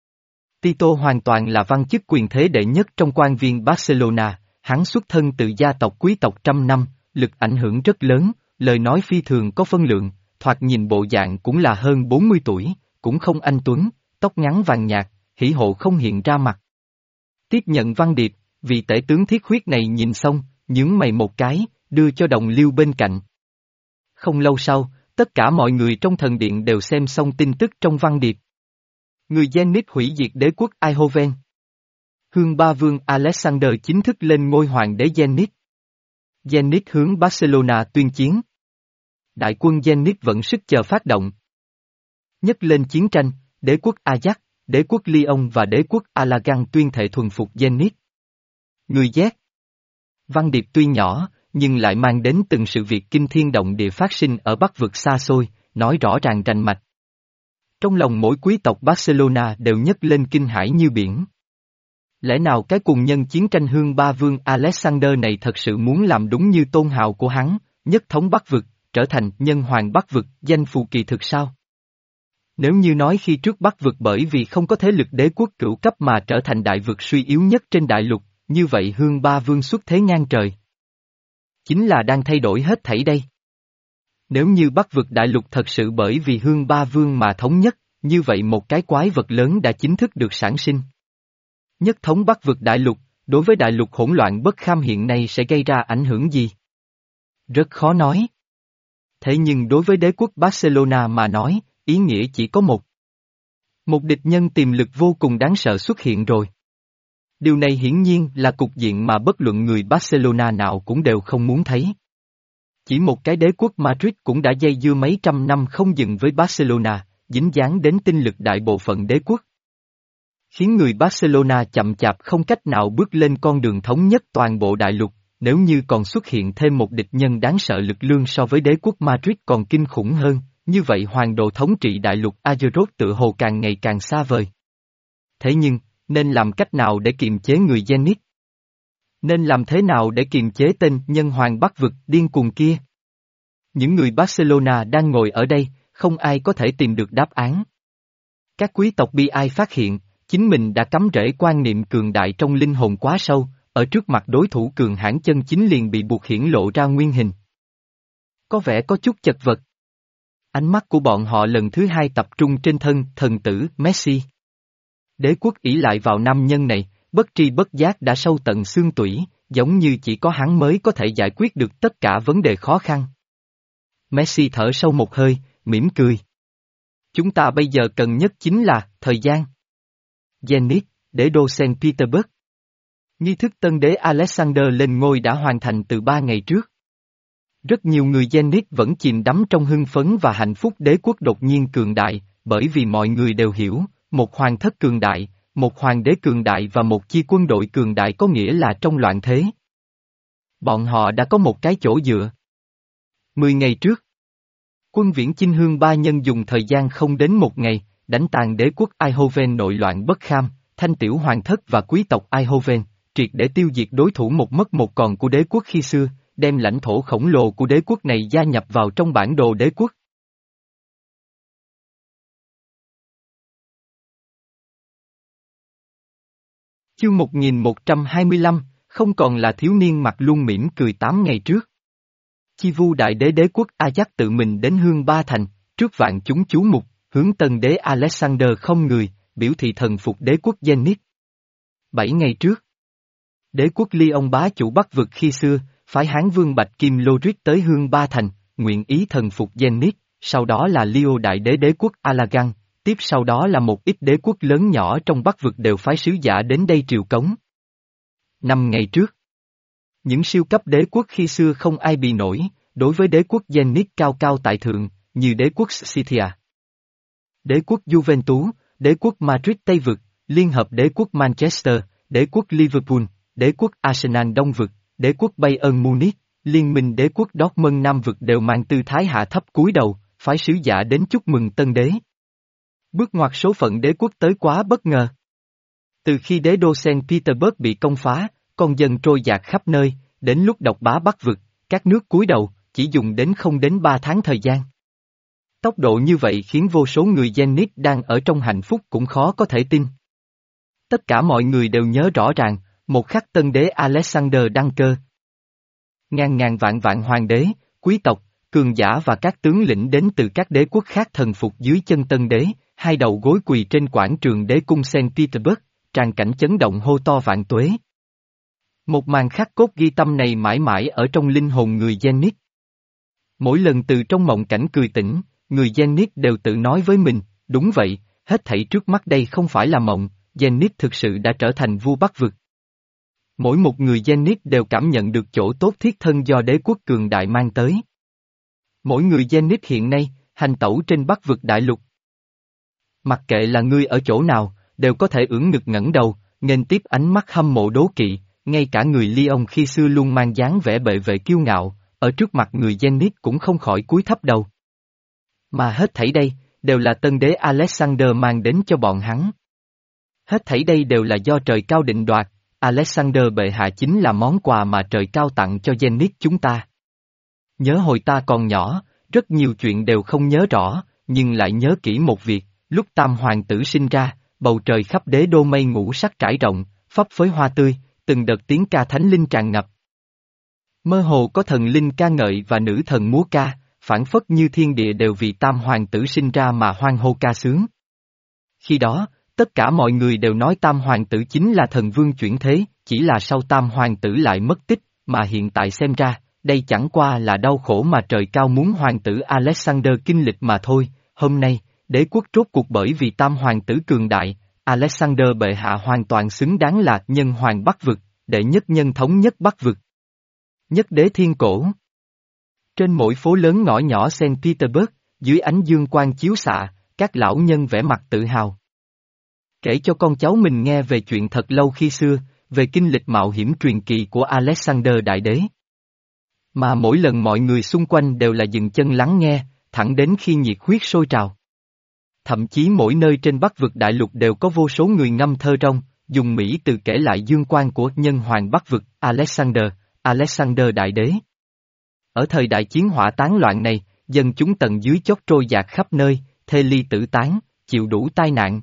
Tito hoàn toàn là văn chức quyền thế đệ nhất trong quan viên Barcelona, hắn xuất thân từ gia tộc quý tộc trăm năm, lực ảnh hưởng rất lớn, lời nói phi thường có phân lượng, thoạt nhìn bộ dạng cũng là hơn bốn mươi tuổi, cũng không anh tuấn, tóc ngắn vàng nhạt, hỉ hộ không hiện ra mặt. Tiếp nhận văn điệp, vị tể tướng thiết huyết này nhìn xong, nhướng mày một cái, đưa cho đồng liêu bên cạnh. Không lâu sau, tất cả mọi người trong thần điện đều xem xong tin tức trong văn điệp. Người Zenit hủy diệt đế quốc Eindhoven. Hương Ba Vương Alexander chính thức lên ngôi hoàng đế Zenit. Zenit hướng Barcelona tuyên chiến. Đại quân Zenit vẫn sức chờ phát động. Nhất lên chiến tranh, đế quốc Ajax, đế quốc Lyon và đế quốc Alagan tuyên thệ thuần phục Zenit. Người Z. Văn điệp tuy nhỏ, nhưng lại mang đến từng sự việc kinh thiên động địa phát sinh ở Bắc vực xa xôi, nói rõ ràng rành mạch. Trong lòng mỗi quý tộc Barcelona đều nhấc lên kinh hãi như biển. Lẽ nào cái cùng nhân chiến tranh Hương Ba Vương Alexander này thật sự muốn làm đúng như tôn hào của hắn, nhất thống Bắc vực, trở thành nhân hoàng Bắc vực, danh phù kỳ thực sao? Nếu như nói khi trước Bắc vực bởi vì không có thế lực đế quốc cửu cấp mà trở thành đại vực suy yếu nhất trên đại lục, như vậy Hương Ba Vương xuất thế ngang trời. Chính là đang thay đổi hết thảy đây. Nếu như Bắc vực đại lục thật sự bởi vì Hương Ba Vương mà thống nhất, như vậy một cái quái vật lớn đã chính thức được sản sinh. Nhất thống Bắc vực đại lục, đối với đại lục hỗn loạn bất kham hiện nay sẽ gây ra ảnh hưởng gì? Rất khó nói. Thế nhưng đối với đế quốc Barcelona mà nói, ý nghĩa chỉ có một. Một địch nhân tiềm lực vô cùng đáng sợ xuất hiện rồi. Điều này hiển nhiên là cục diện mà bất luận người Barcelona nào cũng đều không muốn thấy. Chỉ một cái đế quốc Madrid cũng đã dây dưa mấy trăm năm không dừng với Barcelona, dính dáng đến tinh lực đại bộ phận đế quốc. Khiến người Barcelona chậm chạp không cách nào bước lên con đường thống nhất toàn bộ đại lục, nếu như còn xuất hiện thêm một địch nhân đáng sợ lực lương so với đế quốc Madrid còn kinh khủng hơn, như vậy hoàng đồ thống trị đại lục Azeroth tự hồ càng ngày càng xa vời. Thế nhưng, nên làm cách nào để kiềm chế người Zenit? Nên làm thế nào để kiềm chế tên nhân hoàng Bắc vực điên cuồng kia? Những người Barcelona đang ngồi ở đây, không ai có thể tìm được đáp án. Các quý tộc bi ai phát hiện, chính mình đã cắm rễ quan niệm cường đại trong linh hồn quá sâu, ở trước mặt đối thủ cường hãn chân chính liền bị buộc hiển lộ ra nguyên hình. Có vẻ có chút chật vật. Ánh mắt của bọn họ lần thứ hai tập trung trên thân thần tử Messi. Đế quốc ỷ lại vào nam nhân này, bất tri bất giác đã sâu tận xương tủy, giống như chỉ có hắn mới có thể giải quyết được tất cả vấn đề khó khăn. Messi thở sâu một hơi, mỉm cười. Chúng ta bây giờ cần nhất chính là thời gian. Zenit, đế đô Saint Petersburg. Nghi thức tân đế Alexander lên ngôi đã hoàn thành từ ba ngày trước. Rất nhiều người Zenit vẫn chìm đắm trong hưng phấn và hạnh phúc đế quốc đột nhiên cường đại, bởi vì mọi người đều hiểu, một hoàng thất cường đại, một hoàng đế cường đại và một chi quân đội cường đại có nghĩa là trong loạn thế. Bọn họ đã có một cái chỗ dựa. Mười ngày trước, quân viễn chinh Hương Ba Nhân dùng thời gian không đến một ngày, đánh tàn đế quốc Eindhoven nội loạn bất kham, thanh tiểu hoàng thất và quý tộc Eindhoven, triệt để tiêu diệt đối thủ một mất một còn của đế quốc khi xưa, đem lãnh thổ khổng lồ của đế quốc này gia nhập vào trong bản đồ đế quốc. Chương một nghìn một trăm hai mươi lăm, không còn là thiếu niên mặt luôn mỉm cười tám ngày trước. Chi vu đại đế đế quốc Ajax tự mình đến Hương Ba Thành, Trước vạn chúng chú mục, hướng tân đế Alexander không người, biểu thị thần phục đế quốc Zenith. Bảy ngày trước, đế quốc Lyon bá chủ Bắc vực khi xưa, phái Hán vương Bạch Kim Lorik tới Hương Ba Thành, nguyện ý thần phục Zenith, sau đó là Leo đại đế đế quốc Alagan, tiếp sau đó là một ít đế quốc lớn nhỏ trong Bắc vực đều phái sứ giả đến đây triều cống. Năm ngày trước, những siêu cấp đế quốc khi xưa không ai bị nổi, đối với đế quốc Zenith cao cao tại thượng, như đế quốc Scythia, đế quốc Juventus, đế quốc Madrid Tây vực, liên hợp đế quốc Manchester, đế quốc Liverpool, đế quốc Arsenal Đông vực, đế quốc Bayern Munich, liên minh đế quốc Dortmund Nam vực đều mang tư thái hạ thấp cúi đầu, phái sứ giả đến chúc mừng tân đế. Bước ngoặt số phận đế quốc tới quá bất ngờ. Từ khi đế đô Saint Petersburg bị công phá, con dân trôi dạt khắp nơi, đến lúc độc bá Bắc vực, các nước cúi đầu, chỉ dùng đến không đến ba tháng thời gian. Tốc độ như vậy khiến vô số người Zenith đang ở trong hạnh phúc cũng khó có thể tin. Tất cả mọi người đều nhớ rõ ràng, một khắc tân đế Alexander đăng cơ. Ngàn ngàn vạn vạn hoàng đế, quý tộc, cường giả và các tướng lĩnh đến từ các đế quốc khác thần phục dưới chân tân đế, hai đầu gối quỳ trên quảng trường đế cung Saint Petersburg, tràn cảnh chấn động hô to vạn tuế. Một màn khắc cốt ghi tâm này mãi mãi ở trong linh hồn người Zenith. Mỗi lần từ trong mộng cảnh cười tỉnh, người Zenith đều tự nói với mình, đúng vậy, hết thảy trước mắt đây không phải là mộng, Zenith thực sự đã trở thành vua Bắc vực. Mỗi một người Zenith đều cảm nhận được chỗ tốt thiết thân do đế quốc cường đại mang tới. Mỗi người Zenith hiện nay, hành tẩu trên Bắc vực đại lục. Mặc kệ là ngươi ở chỗ nào, đều có thể ưỡn ngực ngẩng đầu, nghênh tiếp ánh mắt hâm mộ đố kỵ, ngay cả người Lyon khi xưa luôn mang dáng vẻ bệ vệ kiêu ngạo, ở trước mặt người Zenith cũng không khỏi cúi thấp đầu. Mà hết thảy đây, đều là tân đế Alexander mang đến cho bọn hắn. Hết thảy đây đều là do trời cao định đoạt, Alexander bệ hạ chính là món quà mà trời cao tặng cho Zenith chúng ta. Nhớ hồi ta còn nhỏ, rất nhiều chuyện đều không nhớ rõ, nhưng lại nhớ kỹ một việc, lúc tam hoàng tử sinh ra, bầu trời khắp đế đô mây ngũ sắc trải rộng, phấp phới hoa tươi, từng đợt tiếng ca thánh linh tràn ngập. Mơ hồ có thần linh ca ngợi và nữ thần múa ca, phảng phất như thiên địa đều vì tam hoàng tử sinh ra mà hoan hô ca sướng. Khi đó, tất cả mọi người đều nói tam hoàng tử chính là thần vương chuyển thế, chỉ là sau tam hoàng tử lại mất tích, mà hiện tại xem ra, đây chẳng qua là đau khổ mà trời cao muốn hoàng tử Alexander kinh lịch mà thôi. Hôm nay, đế quốc rốt cuộc bởi vì tam hoàng tử cường đại, Alexander bệ hạ hoàn toàn xứng đáng là nhân hoàng Bắc vực, đệ nhất nhân thống nhất Bắc vực. Nhất đế thiên cổ. Trên mỗi phố lớn ngõ nhỏ Saint Petersburg, dưới ánh dương quang chiếu xạ, các lão nhân vẻ mặt tự hào. Kể cho con cháu mình nghe về chuyện thật lâu khi xưa, về kinh lịch mạo hiểm truyền kỳ của Alexander Đại Đế. Mà mỗi lần mọi người xung quanh đều là dừng chân lắng nghe, thẳng đến khi nhiệt huyết sôi trào. Thậm chí mỗi nơi trên Bắc vực đại lục đều có vô số người ngâm thơ rong, dùng Mỹ từ kể lại dương quang của nhân hoàng Bắc vực, Alexander, Alexander Đại Đế. Ở thời đại chiến hỏa tán loạn này, dân chúng tầng dưới chót trôi dạt khắp nơi, thê ly tử tán, chịu đủ tai nạn.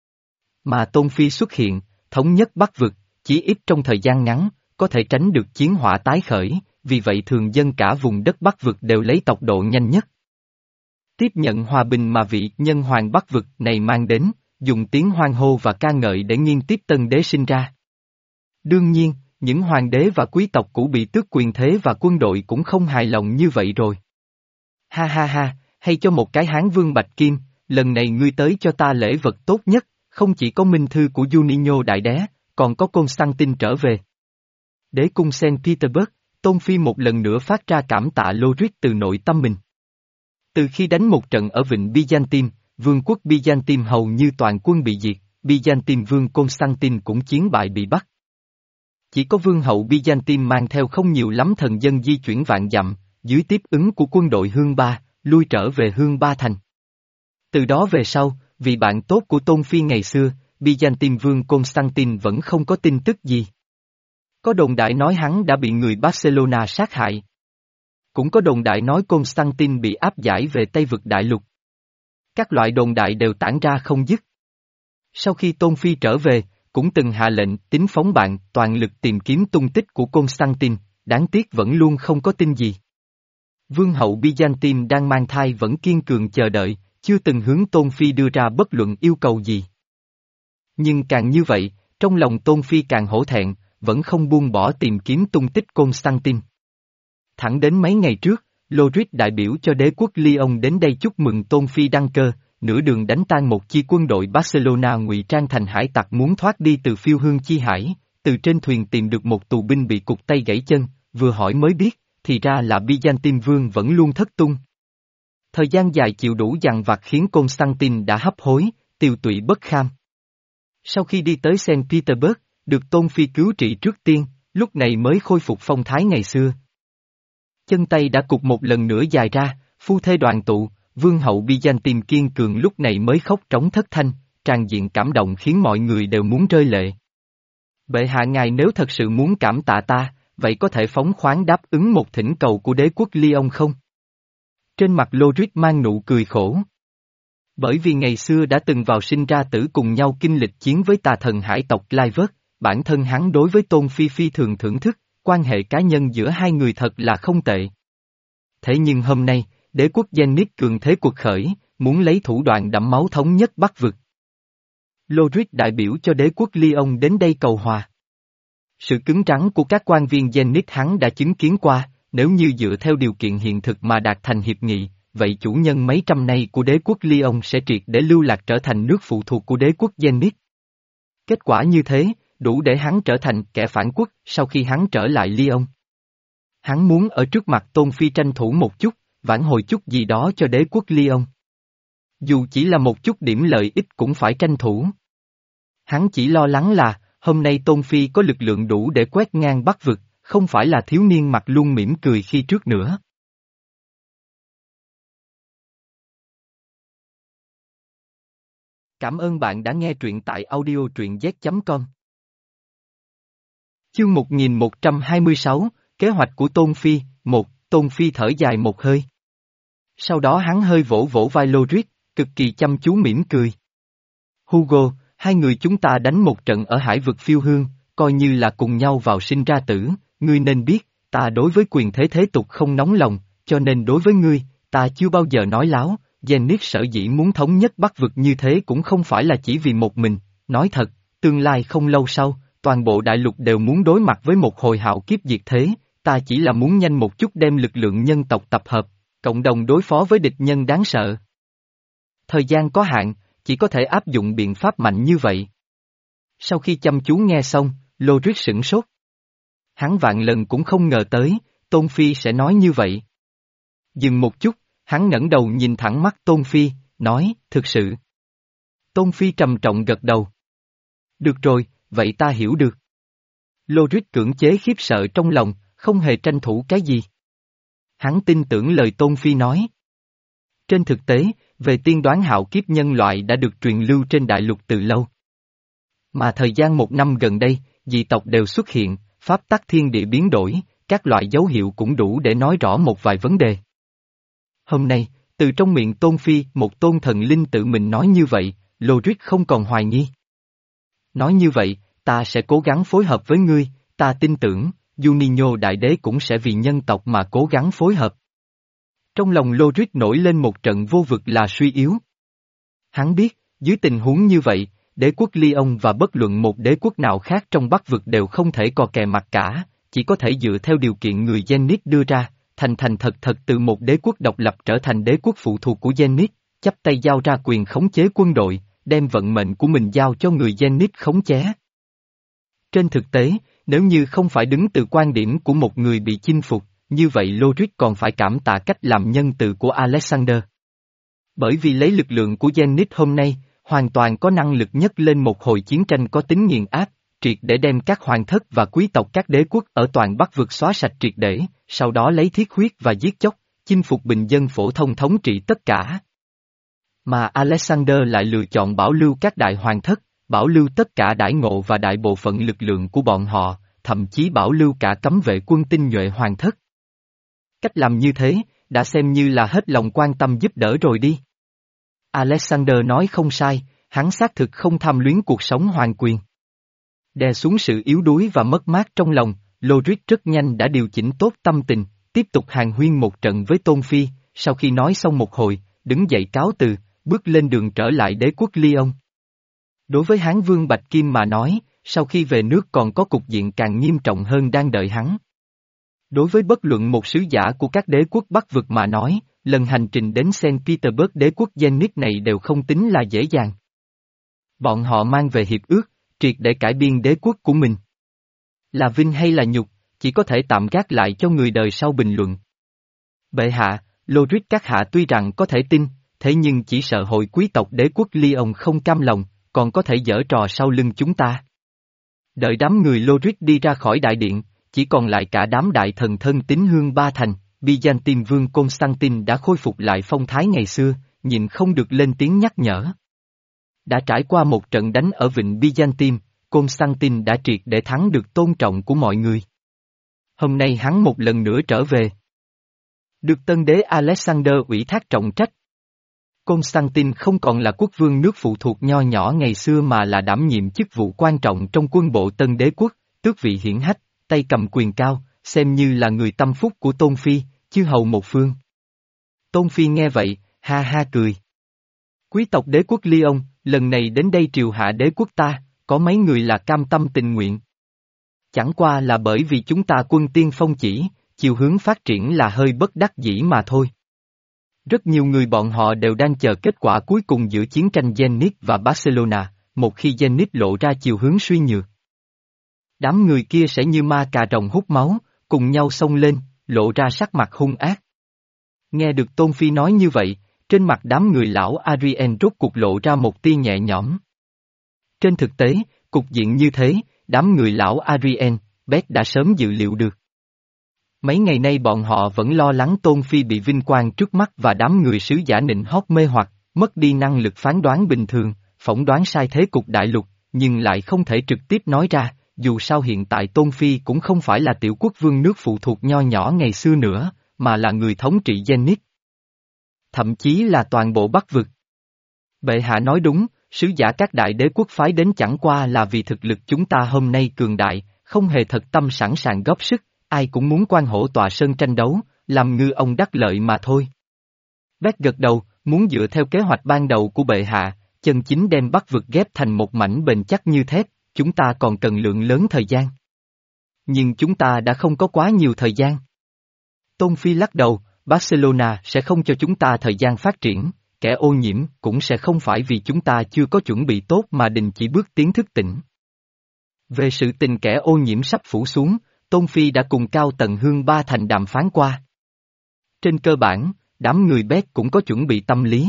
Mà Tôn Phi xuất hiện, thống nhất Bắc vực, chỉ ít trong thời gian ngắn, có thể tránh được chiến hỏa tái khởi, vì vậy thường dân cả vùng đất Bắc vực đều lấy tốc độ nhanh nhất tiếp nhận hòa bình mà vị nhân hoàng Bắc vực này mang đến, dùng tiếng hoan hô và ca ngợi để nghiên tiếp tân đế sinh ra. Đương nhiên, những hoàng đế và quý tộc cũ bị tước quyền thế và quân đội cũng không hài lòng như vậy rồi. Ha ha ha, hay cho một cái Hán vương Bạch Kim, lần này ngươi tới cho ta lễ vật tốt nhất, không chỉ có minh thư của Juninho Đại Đế, còn có Constantine trở về. Đế cung Saint Petersburg, Tôn Phi một lần nữa phát ra cảm tạ Lorik từ nội tâm mình. Từ khi đánh một trận ở vịnh Byzantine, vương quốc Byzantine hầu như toàn quân bị diệt, Byzantine vương Constantine cũng chiến bại bị bắt. Chỉ có vương hậu Byzantine mang theo không nhiều lắm thần dân di chuyển vạn dặm, dưới tiếp ứng của quân đội Hương Ba, lui trở về Hương Ba thành. Từ đó về sau, vì bạn tốt của Tôn Phi ngày xưa, Byzantine vương Constantine vẫn không có tin tức gì. Có đồn đại nói hắn đã bị người Barcelona sát hại. Cũng có đồn đại nói Constantine bị áp giải về Tây vực đại lục. Các loại đồn đại đều tản ra không dứt. Sau khi Tôn Phi trở về, cũng từng hạ lệnh tính phóng bạn toàn lực tìm kiếm tung tích của Constantine, đáng tiếc vẫn luôn không có tin gì. Vương hậu Byzantine đang mang thai vẫn kiên cường chờ đợi, chưa từng hướng Tôn Phi đưa ra bất luận yêu cầu gì. Nhưng càng như vậy, trong lòng Tôn Phi càng hổ thẹn, vẫn không buông bỏ tìm kiếm tung tích Constantine. Thẳng đến mấy ngày trước, Loris đại biểu cho đế quốc Lyon đến đây chúc mừng Tôn Phi đăng cơ, nửa đường đánh tan một chi quân đội Barcelona ngụy trang thành hải tặc muốn thoát đi từ phiêu hương chi hải, từ trên thuyền tìm được một tù binh bị cụt tay gãy chân, vừa hỏi mới biết, thì ra là Byzantine vương vẫn luôn thất tung. Thời gian dài chịu đủ dằn vặt khiến Constantine đã hấp hối, tiêu tụy bất kham. Sau khi đi tới Saint Petersburg, được Tôn Phi cứu trị trước tiên, lúc này mới khôi phục phong thái ngày xưa. Chân tay đã cụt một lần nữa dài ra, phu thê đoàn tụ, vương hậu Byzantine kiên cường lúc này mới khóc trống thất thanh, tràn diện cảm động khiến mọi người đều muốn rơi lệ. Bệ hạ ngài nếu thật sự muốn cảm tạ ta, vậy có thể phóng khoáng đáp ứng một thỉnh cầu của đế quốc Lyon không? Trên mặt Loris mang nụ cười khổ. Bởi vì ngày xưa đã từng vào sinh ra tử cùng nhau kinh lịch chiến với tà thần hải tộc Clivert, bản thân hắn đối với Tôn Phi phi thường thưởng thức, quan hệ cá nhân giữa hai người thật là không tệ. Thế nhưng hôm nay, đế quốc Zenith cường thế cuộc khởi, muốn lấy thủ đoạn đẫm máu thống nhất Bắc vực. Loris đại biểu cho đế quốc Lyon đến đây cầu hòa. Sự cứng rắn của các quan viên Zenith hắn đã chứng kiến qua, nếu như dựa theo điều kiện hiện thực mà đạt thành hiệp nghị, vậy chủ nhân mấy trăm nay của đế quốc Lyon sẽ triệt để lưu lạc trở thành nước phụ thuộc của đế quốc Zenith. Kết quả như thế, đủ để hắn trở thành kẻ phản quốc sau khi hắn trở lại Lyon. Hắn muốn ở trước mặt Tôn Phi tranh thủ một chút, vãn hồi chút gì đó cho đế quốc Lyon. Dù chỉ là một chút điểm lợi ích cũng phải tranh thủ. Hắn chỉ lo lắng là, hôm nay Tôn Phi có lực lượng đủ để quét ngang Bắc vực, không phải là thiếu niên mặt luôn mỉm cười khi trước nữa. Cảm ơn bạn đã nghe truyện tại audio truyện z chấm com. Chương một nghìn một trăm hai mươi sáu, Kế hoạch của Tôn Phi, một, Tôn Phi thở dài một hơi. Sau đó hắn hơi vỗ vỗ vai Loris, cực kỳ chăm chú mỉm cười. Hugo, hai người chúng ta đánh một trận ở hải vực phiêu hương, coi như là cùng nhau vào sinh ra tử, ngươi nên biết, ta đối với quyền thế thế tục không nóng lòng, cho nên đối với ngươi, ta chưa bao giờ nói láo, Zenith sở dĩ muốn thống nhất Bắc vực như thế cũng không phải là chỉ vì một mình, nói thật, tương lai không lâu sau, toàn bộ đại lục đều muốn đối mặt với một hồi hạo kiếp diệt thế, ta chỉ là muốn nhanh một chút đem lực lượng nhân tộc tập hợp, cộng đồng đối phó với địch nhân đáng sợ. Thời gian có hạn, chỉ có thể áp dụng biện pháp mạnh như vậy. Sau khi chăm chú nghe xong, Loris sửng sốt. Hắn vạn lần cũng không ngờ tới, Tôn Phi sẽ nói như vậy. Dừng một chút, hắn ngẩng đầu nhìn thẳng mắt Tôn Phi, nói, thực sự. Tôn Phi trầm trọng gật đầu. Được rồi, vậy ta hiểu được. Loris cưỡng chế khiếp sợ trong lòng, không hề tranh thủ cái gì. Hắn tin tưởng lời Tôn Phi nói. Trên thực tế, về tiên đoán hạo kiếp nhân loại đã được truyền lưu trên đại lục từ lâu. Mà thời gian một năm gần đây, dị tộc đều xuất hiện, pháp tắc thiên địa biến đổi, các loại dấu hiệu cũng đủ để nói rõ một vài vấn đề. Hôm nay, từ trong miệng Tôn Phi, một tôn thần linh tự mình nói như vậy, Loris không còn hoài nghi. Nói như vậy, ta sẽ cố gắng phối hợp với ngươi, ta tin tưởng, Juninho đại đế cũng sẽ vì nhân tộc mà cố gắng phối hợp. Trong lòng Loris nổi lên một trận vô vực là suy yếu. Hắn biết, dưới tình huống như vậy, đế quốc Lyon và bất luận một đế quốc nào khác trong Bắc vực đều không thể cò kè mặt cả, chỉ có thể dựa theo điều kiện người Zenith đưa ra, thành thành thật thật từ một đế quốc độc lập trở thành đế quốc phụ thuộc của Zenith, chắp tay giao ra quyền khống chế quân đội, đem vận mệnh của mình giao cho người Zenith khống chế. Trên thực tế, nếu như không phải đứng từ quan điểm của một người bị chinh phục, như vậy Loris còn phải cảm tạ cách làm nhân từ của Alexander. Bởi vì lấy lực lượng của Zenith hôm nay, hoàn toàn có năng lực nhấc lên một hồi chiến tranh có tính nghiền áp, triệt để đem các hoàng thất và quý tộc các đế quốc ở toàn Bắc vực xóa sạch triệt để, sau đó lấy thiết huyết và giết chóc, chinh phục bình dân phổ thông thống trị tất cả. Mà Alexander lại lựa chọn bảo lưu các đại hoàng thất, bảo lưu tất cả đãi ngộ và đại bộ phận lực lượng của bọn họ, thậm chí bảo lưu cả cấm vệ quân tinh nhuệ hoàng thất. Cách làm như thế, đã xem như là hết lòng quan tâm giúp đỡ rồi đi. Alexander nói không sai, hắn xác thực không tham luyến cuộc sống hoàng quyền. Đè xuống sự yếu đuối và mất mát trong lòng, Loris rất nhanh đã điều chỉnh tốt tâm tình, tiếp tục hàn huyên một trận với Tôn Phi, sau khi nói xong một hồi, đứng dậy cáo từ, bước lên đường trở lại đế quốc Lyon. Đối với Hán Vương Bạch Kim mà nói, sau khi về nước còn có cục diện càng nghiêm trọng hơn đang đợi hắn. Đối với bất luận một sứ giả của các đế quốc Bắc vực mà nói, lần hành trình đến Saint Petersburg đế quốc Zenit này đều không tính là dễ dàng. Bọn họ mang về hiệp ước, triệt để cải biên đế quốc của mình. Là vinh hay là nhục, chỉ có thể tạm gác lại cho người đời sau bình luận. Bệ hạ, logic các hạ tuy rằng có thể tin, thế nhưng chỉ sợ hội quý tộc đế quốc Lyon không cam lòng, còn có thể giở trò sau lưng chúng ta. Đợi đám người logic đi ra khỏi đại điện, chỉ còn lại cả đám đại thần thân tín hương ba thành, Byzantine vương Constantine đã khôi phục lại phong thái ngày xưa, nhìn không được lên tiếng nhắc nhở. Đã trải qua một trận đánh ở vịnh Byzantine, Constantine đã triệt để thắng được tôn trọng của mọi người. Hôm nay hắn một lần nữa trở về. Được tân đế Alexander ủy thác trọng trách. Constantine không còn là quốc vương nước phụ thuộc nho nhỏ ngày xưa mà là đảm nhiệm chức vụ quan trọng trong quân bộ tân đế quốc, tước vị hiển hách, tay cầm quyền cao, xem như là người tâm phúc của Tôn Phi, chư hầu một phương. Tôn Phi nghe vậy, ha ha cười. Quý tộc đế quốc Lyon, lần này đến đây triều hạ đế quốc ta, có mấy người là cam tâm tình nguyện. Chẳng qua là bởi vì chúng ta quân tiên phong chỉ, chiều hướng phát triển là hơi bất đắc dĩ mà thôi. Rất nhiều người bọn họ đều đang chờ kết quả cuối cùng giữa chiến tranh Zenit và Barcelona, một khi Zenit lộ ra chiều hướng suy nhược. Đám người kia sẽ như ma cà rồng hút máu, cùng nhau xông lên, lộ ra sắc mặt hung ác. Nghe được Tôn Phi nói như vậy, trên mặt đám người lão Adrien rốt cuộc lộ ra một tia nhẹ nhõm. Trên thực tế, cục diện như thế, đám người lão Adrien, Bét đã sớm dự liệu được. Mấy ngày nay bọn họ vẫn lo lắng Tôn Phi bị vinh quang trước mắt và đám người sứ giả nịnh hót mê hoặc, mất đi năng lực phán đoán bình thường, phỏng đoán sai thế cục đại lục, nhưng lại không thể trực tiếp nói ra, dù sao hiện tại Tôn Phi cũng không phải là tiểu quốc vương nước phụ thuộc nho nhỏ ngày xưa nữa, mà là người thống trị Zenit. Thậm chí là toàn bộ Bắc vực. Bệ hạ nói đúng, sứ giả các đại đế quốc phái đến chẳng qua là vì thực lực chúng ta hôm nay cường đại, không hề thật tâm sẵn sàng góp sức, ai cũng muốn quan hổ tọa sơn tranh đấu, làm ngư ông đắc lợi mà thôi. Bét gật đầu, muốn dựa theo kế hoạch ban đầu của bệ hạ, chân chính đem Bắc vực ghép thành một mảnh bền chắc như thép, chúng ta còn cần lượng lớn thời gian. Nhưng chúng ta đã không có quá nhiều thời gian. Tôn Phi lắc đầu, Barcelona sẽ không cho chúng ta thời gian phát triển, kẻ ô nhiễm cũng sẽ không phải vì chúng ta chưa có chuẩn bị tốt mà đình chỉ bước tiến thức tỉnh. Về sự tình kẻ ô nhiễm sắp phủ xuống, Tôn Phi đã cùng cao tầng hương ba thành đàm phán qua. Trên cơ bản, đám người Bét cũng có chuẩn bị tâm lý.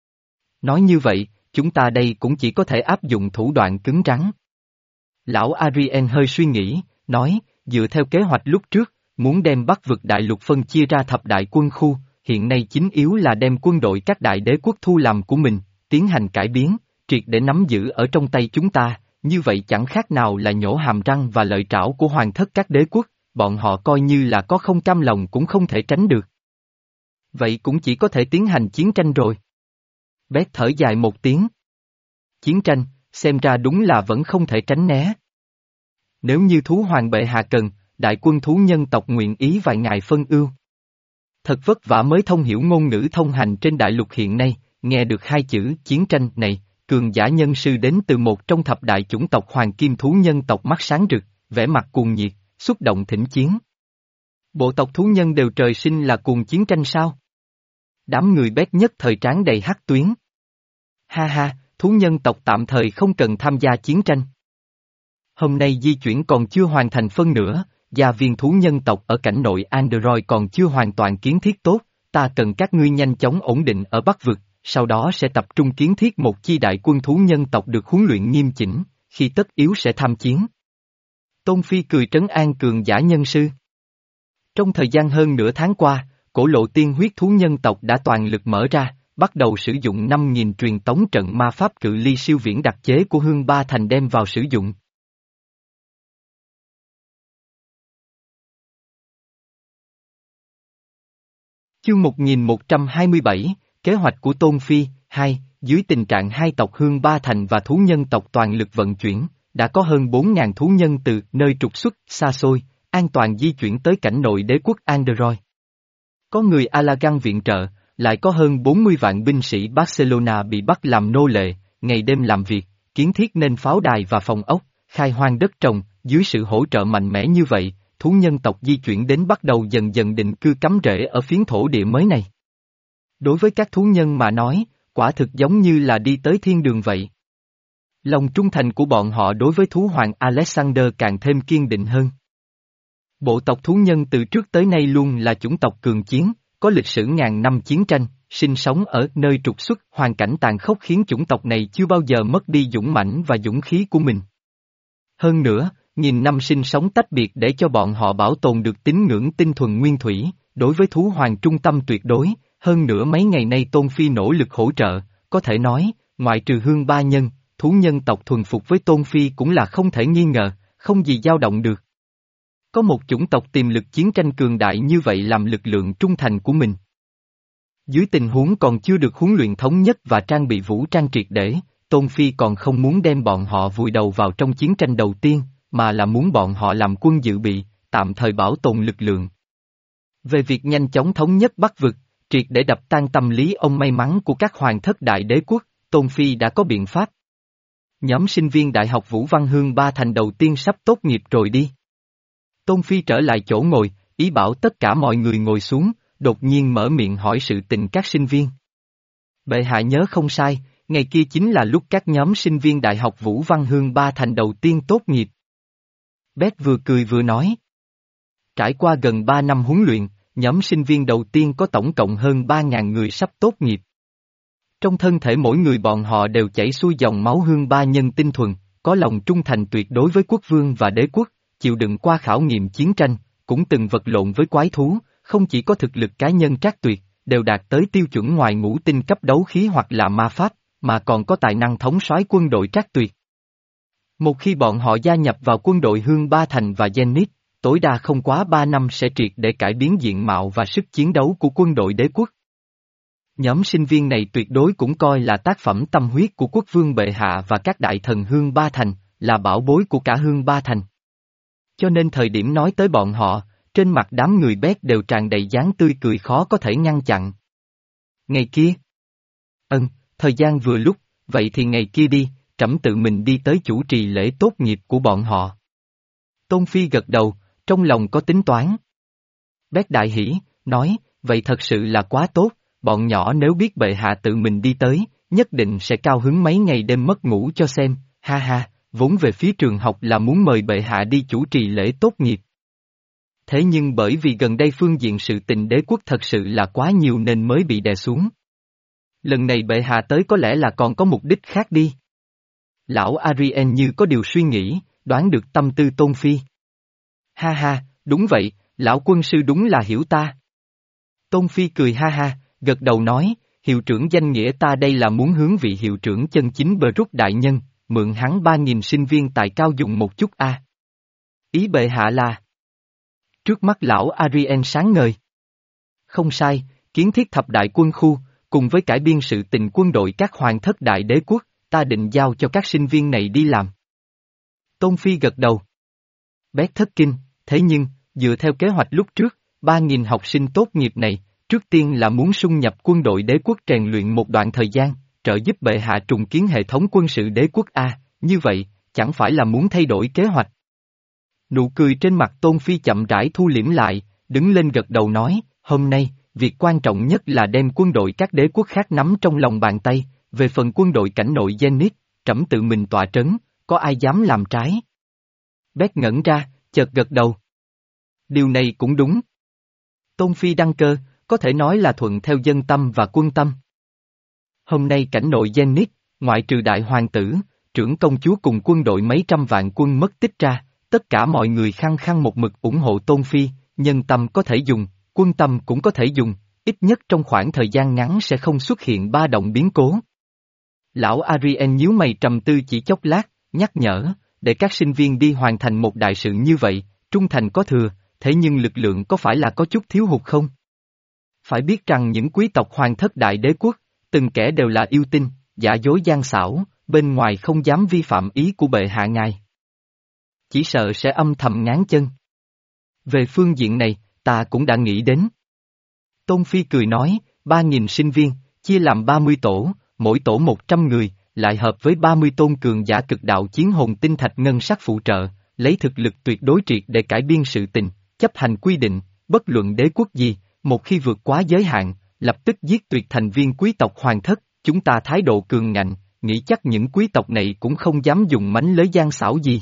Nói như vậy, chúng ta đây cũng chỉ có thể áp dụng thủ đoạn cứng rắn. Lão Adrien hơi suy nghĩ, nói, dựa theo kế hoạch lúc trước, muốn đem Bắc vực đại lục phân chia ra thập đại quân khu, hiện nay chính yếu là đem quân đội các đại đế quốc thu làm của mình, tiến hành cải biến, triệt để nắm giữ ở trong tay chúng ta, như vậy chẳng khác nào là nhổ hàm răng và lợi trảo của hoàng thất các đế quốc, bọn họ coi như là có không cam lòng cũng không thể tránh được. Vậy cũng chỉ có thể tiến hành chiến tranh rồi. Bét thở dài một tiếng. Chiến tranh, xem ra đúng là vẫn không thể tránh né. Nếu như thú hoàng bệ hạ cần, đại quân thú nhân tộc nguyện ý vài ngài phân ưu. Thật vất vả mới thông hiểu ngôn ngữ thông hành trên đại lục hiện nay, nghe được hai chữ chiến tranh này, cường giả nhân sư đến từ một trong thập đại chủng tộc hoàng kim thú nhân tộc mắt sáng rực, vẻ mặt cuồng nhiệt, xúc động thỉnh chiến. Bộ tộc thú nhân đều trời sinh là cuồng chiến tranh sao? Đám người Bét nhất thời trán đầy hắc tuyến. Ha ha, thú nhân tộc tạm thời không cần tham gia chiến tranh. Hôm nay di chuyển còn chưa hoàn thành phân nửa, gia viên thú nhân tộc ở cảnh nội Android còn chưa hoàn toàn kiến thiết tốt, ta cần các ngươi nhanh chóng ổn định ở Bắc vực, sau đó sẽ tập trung kiến thiết một chi đại quân thú nhân tộc được huấn luyện nghiêm chỉnh, khi tất yếu sẽ tham chiến. Tôn Phi cười trấn an cường giả nhân sư. Trong thời gian hơn nửa tháng qua, cổ lộ tiên huyết thú nhân tộc đã toàn lực mở ra, bắt đầu sử dụng năm nghìn truyền tống trận ma pháp cự ly siêu viễn đặc chế của Hương Ba Thành đem vào sử dụng. Chương một nghìn một trăm hai mươi bảy, Kế hoạch của Tôn Phi, hai, dưới tình trạng hai tộc Hương Ba Thành và thú nhân tộc toàn lực vận chuyển, đã có hơn bốn nghìn thú nhân từ nơi trục xuất, xa xôi, an toàn di chuyển tới cảnh nội đế quốc Android. Có người Alagan viện trợ, lại có hơn bốn mươi vạn binh sĩ Barcelona bị bắt làm nô lệ, ngày đêm làm việc, kiến thiết nên pháo đài và phòng ốc, khai hoang đất trồng, dưới sự hỗ trợ mạnh mẽ như vậy, thú nhân tộc di chuyển đến bắt đầu dần dần định cư cắm rễ ở phiến thổ địa mới này. Đối với các thú nhân mà nói, quả thực giống như là đi tới thiên đường vậy. Lòng trung thành của bọn họ đối với thú hoàng Alexander càng thêm kiên định hơn. Bộ tộc thú nhân từ trước tới nay luôn là chủng tộc cường chiến, có lịch sử ngàn năm chiến tranh, sinh sống ở nơi trục xuất, hoàn cảnh tàn khốc khiến chủng tộc này chưa bao giờ mất đi dũng mãnh và dũng khí của mình. Hơn nữa, nghìn năm sinh sống tách biệt để cho bọn họ bảo tồn được tín ngưỡng tinh thuần nguyên thủy, đối với thú hoàng trung tâm tuyệt đối, hơn nữa mấy ngày nay Tôn Phi nỗ lực hỗ trợ, có thể nói, ngoại trừ Hương Ba Nhân, thú nhân tộc thuần phục với Tôn Phi cũng là không thể nghi ngờ, không gì dao động được. Có một chủng tộc tiềm lực chiến tranh cường đại như vậy làm lực lượng trung thành của mình. Dưới tình huống còn chưa được huấn luyện thống nhất và trang bị vũ trang triệt để, Tôn Phi còn không muốn đem bọn họ vùi đầu vào trong chiến tranh đầu tiên, mà là muốn bọn họ làm quân dự bị, tạm thời bảo tồn lực lượng. Về việc nhanh chóng thống nhất Bắc vực, triệt để đập tan tâm lý ông may mắn của các hoàng thất đại đế quốc, Tôn Phi đã có biện pháp. Nhóm sinh viên Đại học Vũ Văn Hương Ba Thành đầu tiên sắp tốt nghiệp rồi đi. Tôn Phi trở lại chỗ ngồi, ý bảo tất cả mọi người ngồi xuống, đột nhiên mở miệng hỏi sự tình các sinh viên. Bệ hạ nhớ không sai, ngày kia chính là lúc các nhóm sinh viên Đại học Vũ Văn Hương Ba Thành đầu tiên tốt nghiệp. Bét vừa cười vừa nói. Trải qua gần ba năm huấn luyện, nhóm sinh viên đầu tiên có tổng cộng hơn ba ngàn người sắp tốt nghiệp. Trong thân thể mỗi người bọn họ đều chảy xuôi dòng máu Hương Ba Nhân tinh thuần, có lòng trung thành tuyệt đối với quốc vương và đế quốc, chịu đựng qua khảo nghiệm chiến tranh, cũng từng vật lộn với quái thú, không chỉ có thực lực cá nhân trác tuyệt, đều đạt tới tiêu chuẩn ngoài ngũ tinh cấp đấu khí hoặc là ma pháp, mà còn có tài năng thống soái quân đội trác tuyệt. Một khi bọn họ gia nhập vào quân đội Hương Ba Thành và Zenith, tối đa không quá ba năm sẽ triệt để cải biến diện mạo và sức chiến đấu của quân đội đế quốc. Nhóm sinh viên này tuyệt đối cũng coi là tác phẩm tâm huyết của quốc vương bệ hạ và các đại thần Hương Ba Thành, là bảo bối của cả Hương Ba Thành. Cho nên thời điểm nói tới bọn họ, trên mặt đám người Bét đều tràn đầy dáng tươi cười khó có thể ngăn chặn. Ngày kia? Ừm, thời gian vừa lúc, vậy thì ngày kia đi, trẫm tự mình đi tới chủ trì lễ tốt nghiệp của bọn họ. Tôn Phi gật đầu, trong lòng có tính toán. Bét đại hỉ, nói, vậy thật sự là quá tốt, bọn nhỏ nếu biết bệ hạ tự mình đi tới, nhất định sẽ cao hứng mấy ngày đêm mất ngủ cho xem, ha ha, vốn về phía trường học là muốn mời bệ hạ đi chủ trì lễ tốt nghiệp. Thế nhưng bởi vì gần đây phương diện sự tình đế quốc thật sự là quá nhiều nên mới bị đè xuống. Lần này bệ hạ tới có lẽ là còn có mục đích khác đi. Lão Ariel như có điều suy nghĩ, đoán được tâm tư Tôn Phi. Ha ha, đúng vậy, lão quân sư đúng là hiểu ta. Tôn Phi cười ha ha, gật đầu nói, hiệu trưởng danh nghĩa ta đây là muốn hướng vị hiệu trưởng chân chính bờ rút đại nhân, mượn hắn ba nghìn sinh viên tài cao dụng một chút a. Ý bệ hạ là... Trước mắt lão Ariel sáng ngời. Không sai, kiến thiết thập đại quân khu, cùng với cải biên sự tình quân đội các hoàng thất đại đế quốc, ta định giao cho các sinh viên này đi làm. Tôn Phi gật đầu. Bét thất kinh, thế nhưng, dựa theo kế hoạch lúc trước, ba nghìn học sinh tốt nghiệp này, trước tiên là muốn xung nhập quân đội đế quốc rèn luyện một đoạn thời gian, trợ giúp bệ hạ trùng kiến hệ thống quân sự đế quốc A, như vậy, chẳng phải là muốn thay đổi kế hoạch. Nụ cười trên mặt Tôn Phi chậm rãi thu liễm lại, đứng lên gật đầu nói, hôm nay, việc quan trọng nhất là đem quân đội các đế quốc khác nắm trong lòng bàn tay, về phần quân đội cảnh nội Zenith, trẫm tự mình tọa trấn, có ai dám làm trái. Bét ngẩn ra, chợt gật đầu. Điều này cũng đúng. Tôn Phi đăng cơ, có thể nói là thuận theo dân tâm và quân tâm. Hôm nay cảnh nội Zenith, ngoại trừ đại hoàng tử, trưởng công chúa cùng quân đội mấy trăm vạn quân mất tích ra, tất cả mọi người khăng khăng một mực ủng hộ Tôn Phi, nhân tâm có thể dùng, quân tâm cũng có thể dùng, ít nhất trong khoảng thời gian ngắn sẽ không xuất hiện ba động biến cố. Lão Ariel nhíu mày trầm tư chỉ chốc lát, nhắc nhở, để các sinh viên đi hoàn thành một đại sự như vậy, trung thành có thừa, thế nhưng lực lượng có phải là có chút thiếu hụt không? Phải biết rằng những quý tộc hoàng thất đại đế quốc, từng kẻ đều là yêu tinh, giả dối gian xảo, bên ngoài không dám vi phạm ý của bệ hạ ngài. Chỉ sợ sẽ âm thầm ngáng chân. Về phương diện này, ta cũng đã nghĩ đến. Tôn Phi cười nói, ba nghìn sinh viên, chia làm ba mươi tổ, mỗi tổ một trăm người, lại hợp với ba mươi tôn cường giả cực đạo chiến hồn tinh thạch ngân sắc phụ trợ, lấy thực lực tuyệt đối triệt để cải biên sự tình, chấp hành quy định, bất luận đế quốc gì, một khi vượt quá giới hạn, lập tức giết tuyệt thành viên quý tộc hoàng thất, chúng ta thái độ cường ngạnh, nghĩ chắc những quý tộc này cũng không dám dùng mánh lới gian xảo gì.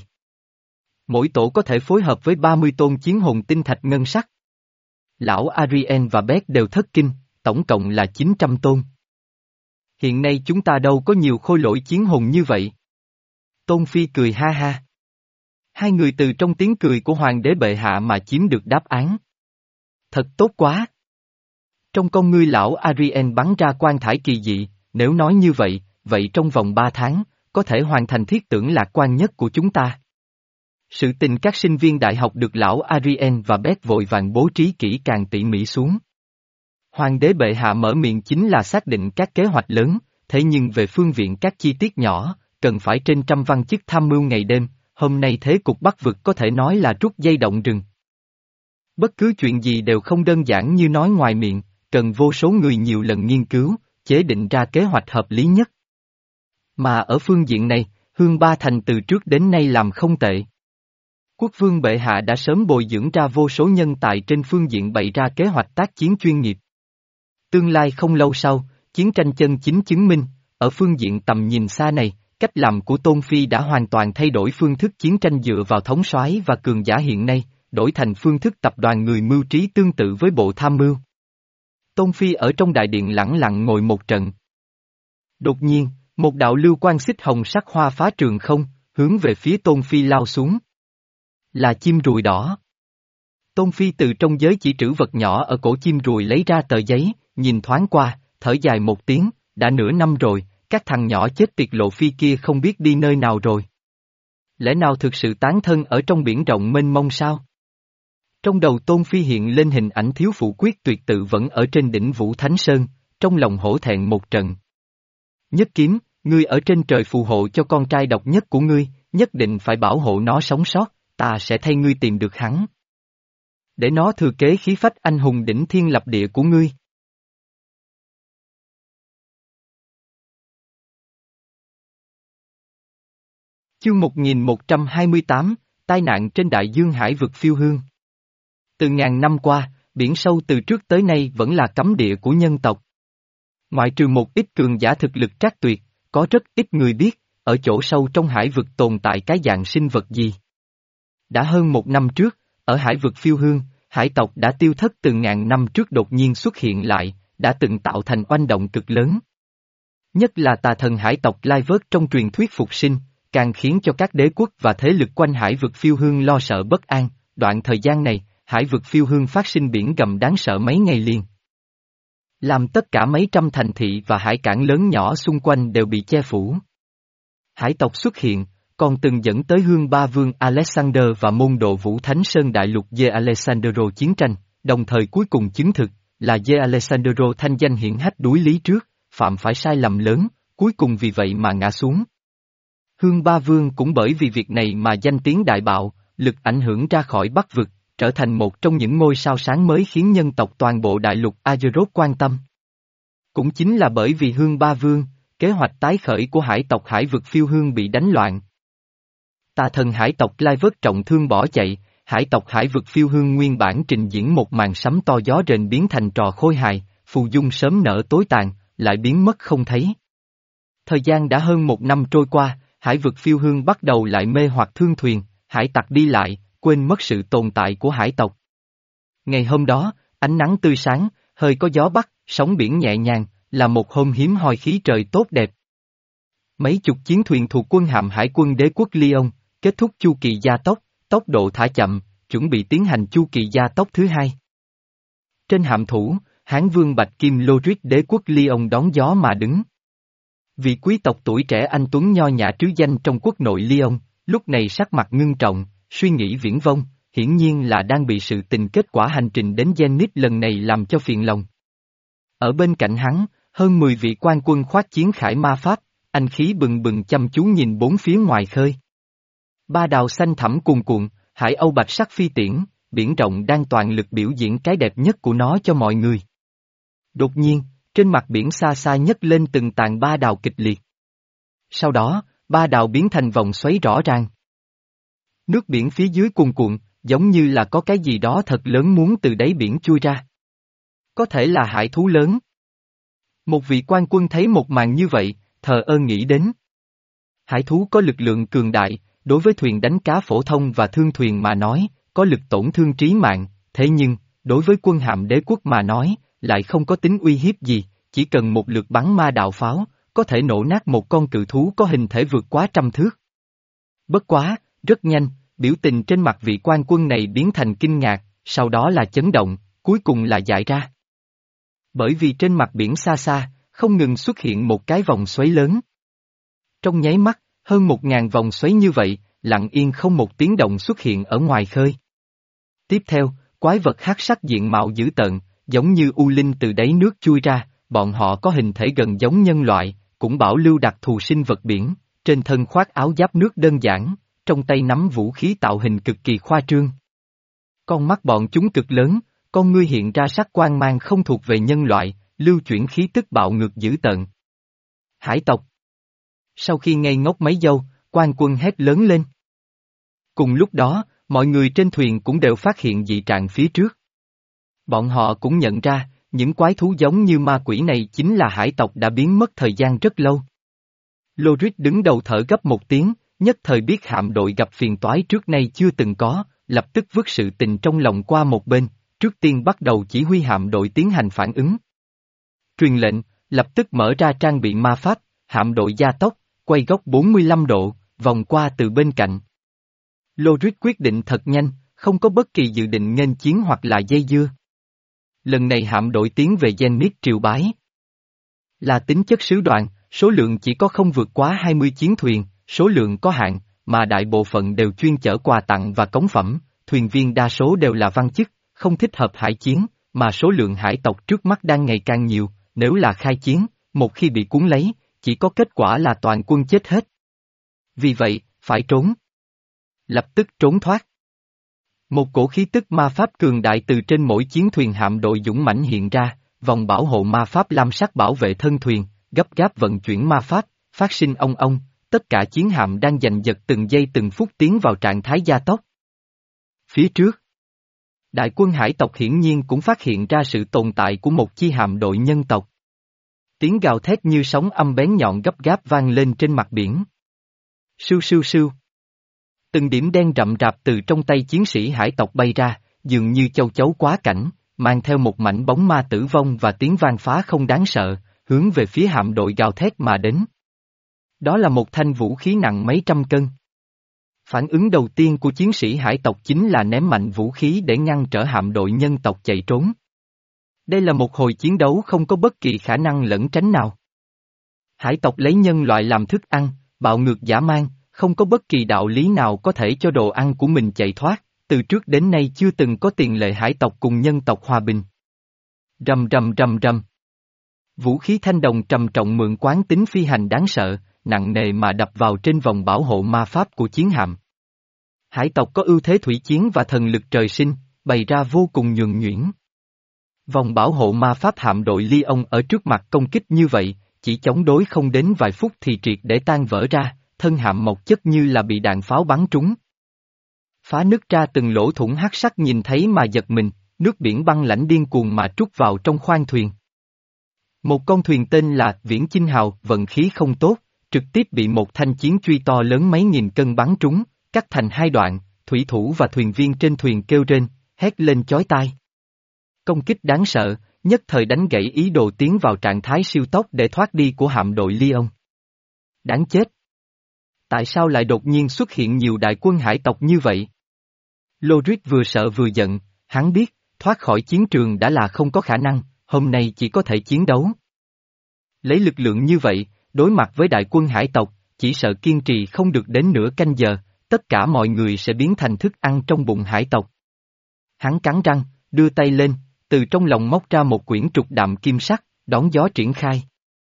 Mỗi tổ có thể phối hợp với ba mươi tôn chiến hồn tinh thạch ngân sắc. Lão Arien và Bét đều thất kinh, tổng cộng là chín trăm tôn. Hiện nay chúng ta đâu có nhiều khôi lỗi chiến hồn như vậy. Tôn Phi cười ha ha. Hai người từ trong tiếng cười của hoàng đế bệ hạ mà chiếm được đáp án. Thật tốt quá. Trong con ngươi lão Arien bắn ra quan thải kỳ dị, nếu nói như vậy, vậy trong vòng ba tháng, có thể hoàn thành thiết tưởng lạc quan nhất của chúng ta. Sự tình các sinh viên đại học được lão Arien và Bét vội vàng bố trí kỹ càng tỉ mỉ xuống. Hoàng đế bệ hạ mở miệng chính là xác định các kế hoạch lớn, thế nhưng về phương viện các chi tiết nhỏ, cần phải trên trăm văn chức tham mưu ngày đêm, hôm nay thế cục Bắc vực có thể nói là rút dây động rừng. Bất cứ chuyện gì đều không đơn giản như nói ngoài miệng, cần vô số người nhiều lần nghiên cứu, chế định ra kế hoạch hợp lý nhất. Mà ở phương diện này, Hương Ba Thành từ trước đến nay làm không tệ. Quốc vương bệ hạ đã sớm bồi dưỡng ra vô số nhân tài trên phương diện bày ra kế hoạch tác chiến chuyên nghiệp. Tương lai không lâu sau, chiến tranh chân chính chứng minh, ở phương diện tầm nhìn xa này, cách làm của Tôn Phi đã hoàn toàn thay đổi phương thức chiến tranh dựa vào thống soái và cường giả hiện nay, đổi thành phương thức tập đoàn người mưu trí tương tự với bộ tham mưu. Tôn Phi ở trong đại điện lẳng lặng ngồi một trận. Đột nhiên, một đạo lưu quang xích hồng sắc hoa phá trường không, hướng về phía Tôn Phi lao xuống. Là chim ruồi đỏ. Tôn Phi từ trong giới chỉ trữ vật nhỏ ở cổ chim ruồi lấy ra tờ giấy, nhìn thoáng qua, thở dài một tiếng, đã nửa năm rồi, các thằng nhỏ chết tiệt lộ phi kia không biết đi nơi nào rồi. Lẽ nào thực sự tán thân ở trong biển rộng mênh mông sao? Trong đầu Tôn Phi hiện lên hình ảnh thiếu phụ quyết tuyệt tự vẫn ở trên đỉnh Vũ Thánh Sơn, trong lòng hổ thẹn một trận. Nhất Kiếm, ngươi ở trên trời phù hộ cho con trai độc nhất của ngươi, nhất định phải bảo hộ nó sống sót, ta sẽ thay ngươi tìm được hắn. Để nó thừa kế khí phách anh hùng đỉnh thiên lập địa của ngươi. Chương một nghìn một trăm hai mươi tám, tai nạn trên đại dương hải vực phiêu hương. Từ ngàn năm qua, biển sâu từ trước tới nay vẫn là cấm địa của nhân tộc. Ngoại trừ một ít cường giả thực lực trác tuyệt, có rất ít người biết, ở chỗ sâu trong hải vực tồn tại cái dạng sinh vật gì. Đã hơn một năm trước, ở hải vực phiêu hương, hải tộc đã tiêu thất từ ngàn năm trước đột nhiên xuất hiện lại, đã từng tạo thành oanh động cực lớn. Nhất là tà thần hải tộc Lai Vớt trong truyền thuyết phục sinh, càng khiến cho các đế quốc và thế lực quanh hải vực phiêu hương lo sợ bất an. Đoạn thời gian này, hải vực phiêu hương phát sinh biển gầm đáng sợ mấy ngày liền. Làm tất cả mấy trăm thành thị và hải cảng lớn nhỏ xung quanh đều bị che phủ. Hải tộc xuất hiện, còn từng dẫn tới hương ba vương Alexander và môn đồ Vũ Thánh Sơn đại lục De Alessandro chiến tranh, đồng thời cuối cùng chứng thực là De Alessandro thanh danh hiển hách đuối lý trước, phạm phải sai lầm lớn, cuối cùng vì vậy mà ngã xuống. Hương ba vương cũng bởi vì việc này mà danh tiếng đại bạo, lực ảnh hưởng ra khỏi Bắc vực, trở thành một trong những ngôi sao sáng mới khiến nhân tộc toàn bộ đại lục Azeroth quan tâm. Cũng chính là bởi vì Hương ba vương, kế hoạch tái khởi của hải tộc hải vực phiêu hương bị đánh loạn. Tà thần hải tộc Lai Vớt trọng thương bỏ chạy, hải tộc hải vực phiêu hương nguyên bản trình diễn một màn sấm to gió rền biến thành trò khôi hài, phù dung sớm nở tối tàn, lại biến mất không thấy. Thời gian đã hơn một năm trôi qua, hải vực phiêu hương bắt đầu lại mê hoặc thương thuyền, hải tặc đi lại, quên mất sự tồn tại của hải tộc. Ngày hôm đó, ánh nắng tươi sáng, hơi có gió bắc, sóng biển nhẹ nhàng, là một hôm hiếm hoi khí trời tốt đẹp. Mấy chục chiến thuyền thuộc quân hạm hải quân đế quốc Lyon, kết thúc chu kỳ gia tốc, tốc độ thả chậm, chuẩn bị tiến hành chu kỳ gia tốc thứ hai. Trên hạm thủ, Hán vương Bạch Kim Lorik đế quốc Lyon đón gió mà đứng. Vị quý tộc tuổi trẻ anh tuấn nho nhã trứ danh trong quốc nội Lyon, lúc này sắc mặt ngưng trọng, suy nghĩ viễn vông, hiển nhiên là đang bị sự tình kết quả hành trình đến Zenith lần này làm cho phiền lòng. Ở bên cạnh hắn, hơn mười vị quan quân khoác chiến khải ma pháp, anh khí bừng bừng chăm chú nhìn bốn phía ngoài khơi. Ba đào xanh thẳm cuồn cuộn, hải âu bạch sắc phi tiễn, biển rộng đang toàn lực biểu diễn cái đẹp nhất của nó cho mọi người. Đột nhiên, trên mặt biển xa xa nhấc lên từng tàn ba đào kịch liệt. Sau đó, ba đào biến thành vòng xoáy rõ ràng. Nước biển phía dưới cuồn cuộn, giống như là có cái gì đó thật lớn muốn từ đáy biển chui ra. Có thể là hải thú lớn. Một vị quan quân thấy một màn như vậy, thờ ơ nghĩ đến. Hải thú có lực lượng cường đại, đối với thuyền đánh cá phổ thông và thương thuyền mà nói, có lực tổn thương trí mạng, thế nhưng, đối với quân hạm đế quốc mà nói, lại không có tính uy hiếp gì, chỉ cần một lượt bắn ma đạo pháo, có thể nổ nát một con cự thú có hình thể vượt quá trăm thước. Bất quá, rất nhanh, biểu tình trên mặt vị quan quân này biến thành kinh ngạc, sau đó là chấn động, cuối cùng là dại ra. Bởi vì trên mặt biển xa xa, không ngừng xuất hiện một cái vòng xoáy lớn. Trong nháy mắt, hơn một ngàn vòng xoáy như vậy, lặng yên không một tiếng động xuất hiện ở ngoài khơi. Tiếp theo, quái vật hắc sắc diện mạo dữ tợn, giống như u linh từ đáy nước chui ra, bọn họ có hình thể gần giống nhân loại, cũng bảo lưu đặc thù sinh vật biển, trên thân khoác áo giáp nước đơn giản, trong tay nắm vũ khí tạo hình cực kỳ khoa trương. Con mắt bọn chúng cực lớn, con ngươi hiện ra sắc quang mang không thuộc về nhân loại, lưu chuyển khí tức bạo ngược dữ tợn. Hải tộc. Sau khi ngây ngốc mấy giây, quan quân hét lớn lên. Cùng lúc đó, mọi người trên thuyền cũng đều phát hiện dị trạng phía trước. Bọn họ cũng nhận ra, những quái thú giống như ma quỷ này chính là hải tộc đã biến mất thời gian rất lâu. Loris đứng đầu thở gấp một tiếng, nhất thời biết hạm đội gặp phiền toái trước nay chưa từng có, lập tức vứt sự tình trong lòng qua một bên, trước tiên bắt đầu chỉ huy hạm đội tiến hành phản ứng. Truyền lệnh, lập tức mở ra trang bị ma pháp, hạm đội gia tốc, quay góc bốn mươi lăm độ, vòng qua từ bên cạnh. Loris quyết định thật nhanh, không có bất kỳ dự định nghênh chiến hoặc là dây dưa. Lần này hạm đội tiến về Zenith triều bái. Là tính chất sứ đoàn, số lượng chỉ có không vượt quá hai mươi chiến thuyền, số lượng có hạn, mà đại bộ phận đều chuyên chở quà tặng và cống phẩm, thuyền viên đa số đều là văn chức, không thích hợp hải chiến, mà số lượng hải tộc trước mắt đang ngày càng nhiều, nếu là khai chiến, một khi bị cuốn lấy, chỉ có kết quả là toàn quân chết hết. Vì vậy, phải trốn. Lập tức trốn thoát. Một cổ khí tức ma pháp cường đại từ trên mỗi chiến thuyền hạm đội dũng mãnh hiện ra, vòng bảo hộ ma pháp lam sắc bảo vệ thân thuyền, gấp gáp vận chuyển ma pháp, phát sinh ong ong, tất cả chiến hạm đang giành giật từng giây từng phút tiến vào trạng thái gia tốc. Phía trước, đại quân hải tộc hiển nhiên cũng phát hiện ra sự tồn tại của một chi hạm đội nhân tộc. Tiếng gào thét như sóng âm bén nhọn gấp gáp vang lên trên mặt biển. Sưu sưu sưu. Từng điểm đen rậm rạp từ trong tay chiến sĩ hải tộc bay ra, dường như châu chấu quá cảnh, mang theo một mảnh bóng ma tử vong và tiếng vang phá không đáng sợ, hướng về phía hạm đội gào thét mà đến. Đó là một thanh vũ khí nặng mấy trăm cân. Phản ứng đầu tiên của chiến sĩ hải tộc chính là ném mạnh vũ khí để ngăn trở hạm đội nhân tộc chạy trốn. Đây là một hồi chiến đấu không có bất kỳ khả năng lẩn tránh nào. Hải tộc lấy nhân loại làm thức ăn, bạo ngược dã man, không có bất kỳ đạo lý nào có thể cho đồ ăn của mình chạy thoát, từ trước đến nay chưa từng có tiền lệ hải tộc cùng nhân tộc hòa bình. Rầm rầm rầm rầm. Vũ khí thanh đồng trầm trọng mượn quán tính phi hành đáng sợ, nặng nề mà đập vào trên vòng bảo hộ ma pháp của chiến hạm. Hải tộc có ưu thế thủy chiến và thần lực trời sinh, bày ra vô cùng nhuần nhuyễn. Vòng bảo hộ ma pháp hạm đội Lyon ở trước mặt công kích như vậy, chỉ chống đối không đến vài phút thì triệt để tan vỡ ra, thân hạm mộc chất như là bị đạn pháo bắn trúng. Phá nứt ra từng lỗ thủng hắc sắc nhìn thấy mà giật mình, nước biển băng lãnh điên cuồng mà trút vào trong khoang thuyền. Một con thuyền tên là Viễn Chinh Hào vận khí không tốt, trực tiếp bị một thanh chiến truy to lớn mấy nghìn cân bắn trúng, cắt thành hai đoạn, thủy thủ và thuyền viên trên thuyền kêu rên, hét lên chói tai. Công kích đáng sợ, nhất thời đánh gãy ý đồ tiến vào trạng thái siêu tốc để thoát đi của hạm đội Lyon. Đáng chết! Tại sao lại đột nhiên xuất hiện nhiều đại quân hải tộc như vậy? Loris vừa sợ vừa giận, hắn biết, thoát khỏi chiến trường đã là không có khả năng, hôm nay chỉ có thể chiến đấu. Lấy lực lượng như vậy, đối mặt với đại quân hải tộc, chỉ sợ kiên trì không được đến nửa canh giờ, tất cả mọi người sẽ biến thành thức ăn trong bụng hải tộc. Hắn cắn răng, đưa tay lên, từ trong lòng móc ra một quyển trục đạm kim sắc, đón gió triển khai.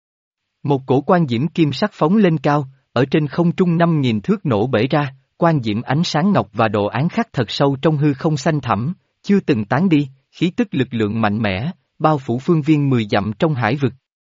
Một cổ quan diễm kim sắc phóng lên cao, ở trên không trung năm nghìn thước nổ bể ra, quan diễm ánh sáng ngọc và đồ án khắc thật sâu trong hư không xanh thẳm, chưa từng tán đi, khí tức lực lượng mạnh mẽ, bao phủ phương viên mười dặm trong hải vực.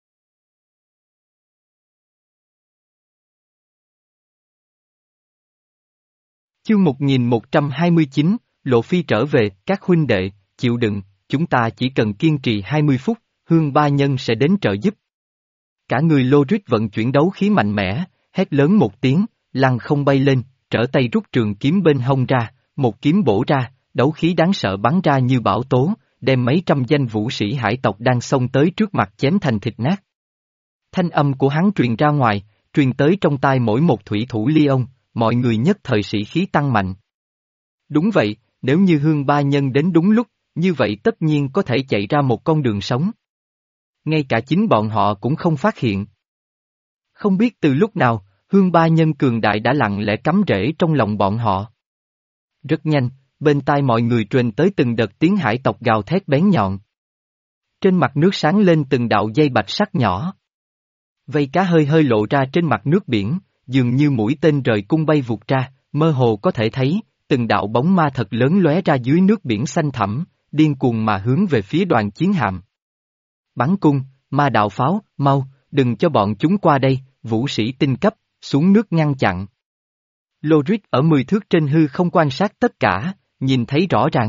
Chương một nghìn một trăm hai mươi chín, Lộ Phi trở về, các huynh đệ, chịu đựng, chúng ta chỉ cần kiên trì hai mươi phút, Hương Ba Nhân sẽ đến trợ giúp. Cả người Lorit vận chuyển đấu khí mạnh mẽ, hét lớn một tiếng, lăng không bay lên, trở tay rút trường kiếm bên hông ra, một kiếm bổ ra, đấu khí đáng sợ bắn ra như bão tố, đem mấy trăm danh vũ sĩ hải tộc đang xông tới trước mặt chém thành thịt nát. Thanh âm của hắn truyền ra ngoài, truyền tới trong tai mỗi một thủy thủ Lyon, mọi người nhất thời sĩ khí tăng mạnh. Đúng vậy, nếu như Hương Ba Nhân đến đúng lúc, như vậy tất nhiên có thể chạy ra một con đường sống. Ngay cả chính bọn họ cũng không phát hiện. Không biết từ lúc nào, Hương Ba Nhân cường đại đã lặng lẽ cắm rễ trong lòng bọn họ. Rất nhanh, bên tai mọi người truyền tới từng đợt tiếng hải tộc gào thét bén nhọn. Trên mặt nước sáng lên từng đạo dây bạch sắc nhỏ. Vây cá hơi hơi lộ ra trên mặt nước biển, dường như mũi tên rời cung bay vụt ra, mơ hồ có thể thấy, từng đạo bóng ma thật lớn lóe ra dưới nước biển xanh thẳm, điên cuồng mà hướng về phía đoàn chiến hạm. Bắn cung, ma đạo pháo, mau, đừng cho bọn chúng qua đây, vũ sĩ tinh cấp, xuống nước ngăn chặn. Lorit ở mười thước trên hư không quan sát tất cả, nhìn thấy rõ ràng.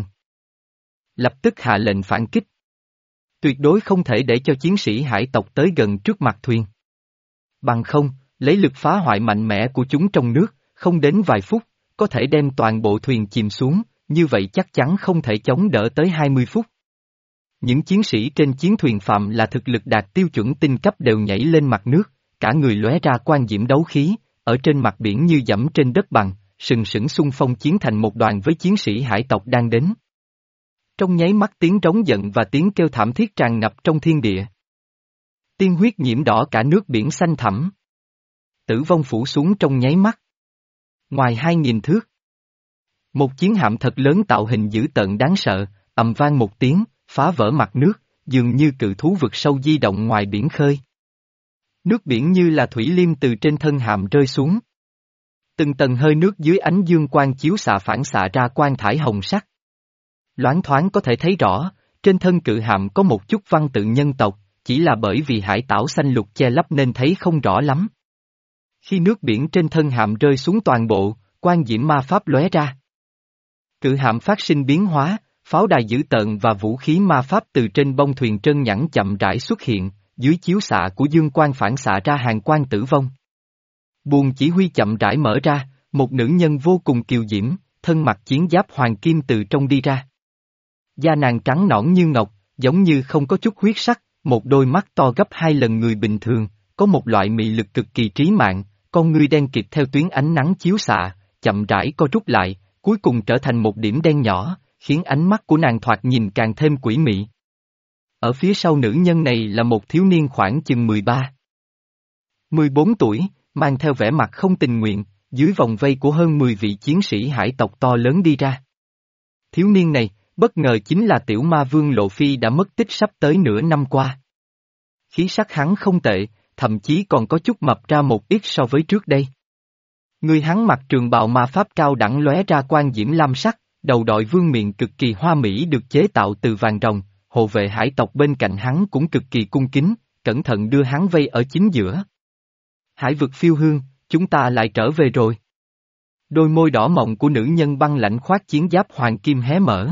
Lập tức hạ lệnh phản kích. Tuyệt đối không thể để cho chiến sĩ hải tộc tới gần trước mặt thuyền. Bằng không, lấy lực phá hoại mạnh mẽ của chúng trong nước, không đến vài phút, có thể đem toàn bộ thuyền chìm xuống, như vậy chắc chắn không thể chống đỡ tới hai mươi phút. Những chiến sĩ trên chiến thuyền phạm là thực lực đạt tiêu chuẩn tinh cấp đều nhảy lên mặt nước, cả người lóe ra quang diễm đấu khí, ở trên mặt biển như dẫm trên đất bằng, sừng sững xung phong chiến thành một đoàn với chiến sĩ hải tộc đang đến. Trong nháy mắt tiếng trống giận và tiếng kêu thảm thiết tràn ngập trong thiên địa. Tiên huyết nhiễm đỏ cả nước biển xanh thẳm. Tử vong phủ xuống trong nháy mắt. Ngoài hai nghìn thước. Một chiến hạm thật lớn tạo hình dữ tợn đáng sợ, ầm vang một tiếng, phá vỡ mặt nước, dường như cự thú vực sâu di động ngoài biển khơi. Nước biển như là thủy liêm từ trên thân hạm rơi xuống. Từng tầng hơi nước dưới ánh dương quang chiếu xạ phản xạ ra quang thải hồng sắc. Loáng thoáng có thể thấy rõ, trên thân cự hạm có một chút văn tự nhân tộc, chỉ là bởi vì hải tảo xanh lục che lấp nên thấy không rõ lắm. Khi nước biển trên thân hạm rơi xuống toàn bộ, quang diễm ma pháp lóe ra. Cự hạm phát sinh biến hóa, pháo đài dữ tợn và vũ khí ma pháp từ trên bông thuyền trơn nhẵn chậm rãi xuất hiện, dưới chiếu xạ của dương quang phản xạ ra hàng quang tử vong. Buồng chỉ huy chậm rãi mở ra, một nữ nhân vô cùng kiều diễm, thân mặc chiến giáp hoàng kim từ trong đi ra. Da nàng trắng nõn như ngọc, giống như không có chút huyết sắc, một đôi mắt to gấp hai lần người bình thường, có một loại mị lực cực kỳ trí mạng, con ngươi đen kịt theo tuyến ánh nắng chiếu xạ, chậm rãi co rút lại, cuối cùng trở thành một điểm đen nhỏ, khiến ánh mắt của nàng thoạt nhìn càng thêm quỷ mị. Ở phía sau nữ nhân này là một thiếu niên khoảng chừng mười ba, mười bốn tuổi, mang theo vẻ mặt không tình nguyện, dưới vòng vây của hơn mười vị chiến sĩ hải tộc to lớn đi ra. Thiếu niên này, bất ngờ chính là tiểu ma vương Lộ Phi đã mất tích sắp tới nửa năm qua. Khí sắc hắn không tệ, thậm chí còn có chút mập ra một ít so với trước đây. Người hắn mặc trường bào ma pháp cao đẳng lóe ra quang diễm lam sắc, đầu đội vương miện cực kỳ hoa mỹ được chế tạo từ vàng rồng, hộ vệ hải tộc bên cạnh hắn cũng cực kỳ cung kính, cẩn thận đưa hắn vây ở chính giữa. Hải vực phiêu hương, chúng ta lại trở về rồi. Đôi môi đỏ mọng của nữ nhân băng lãnh khoác chiến giáp hoàng kim hé mở.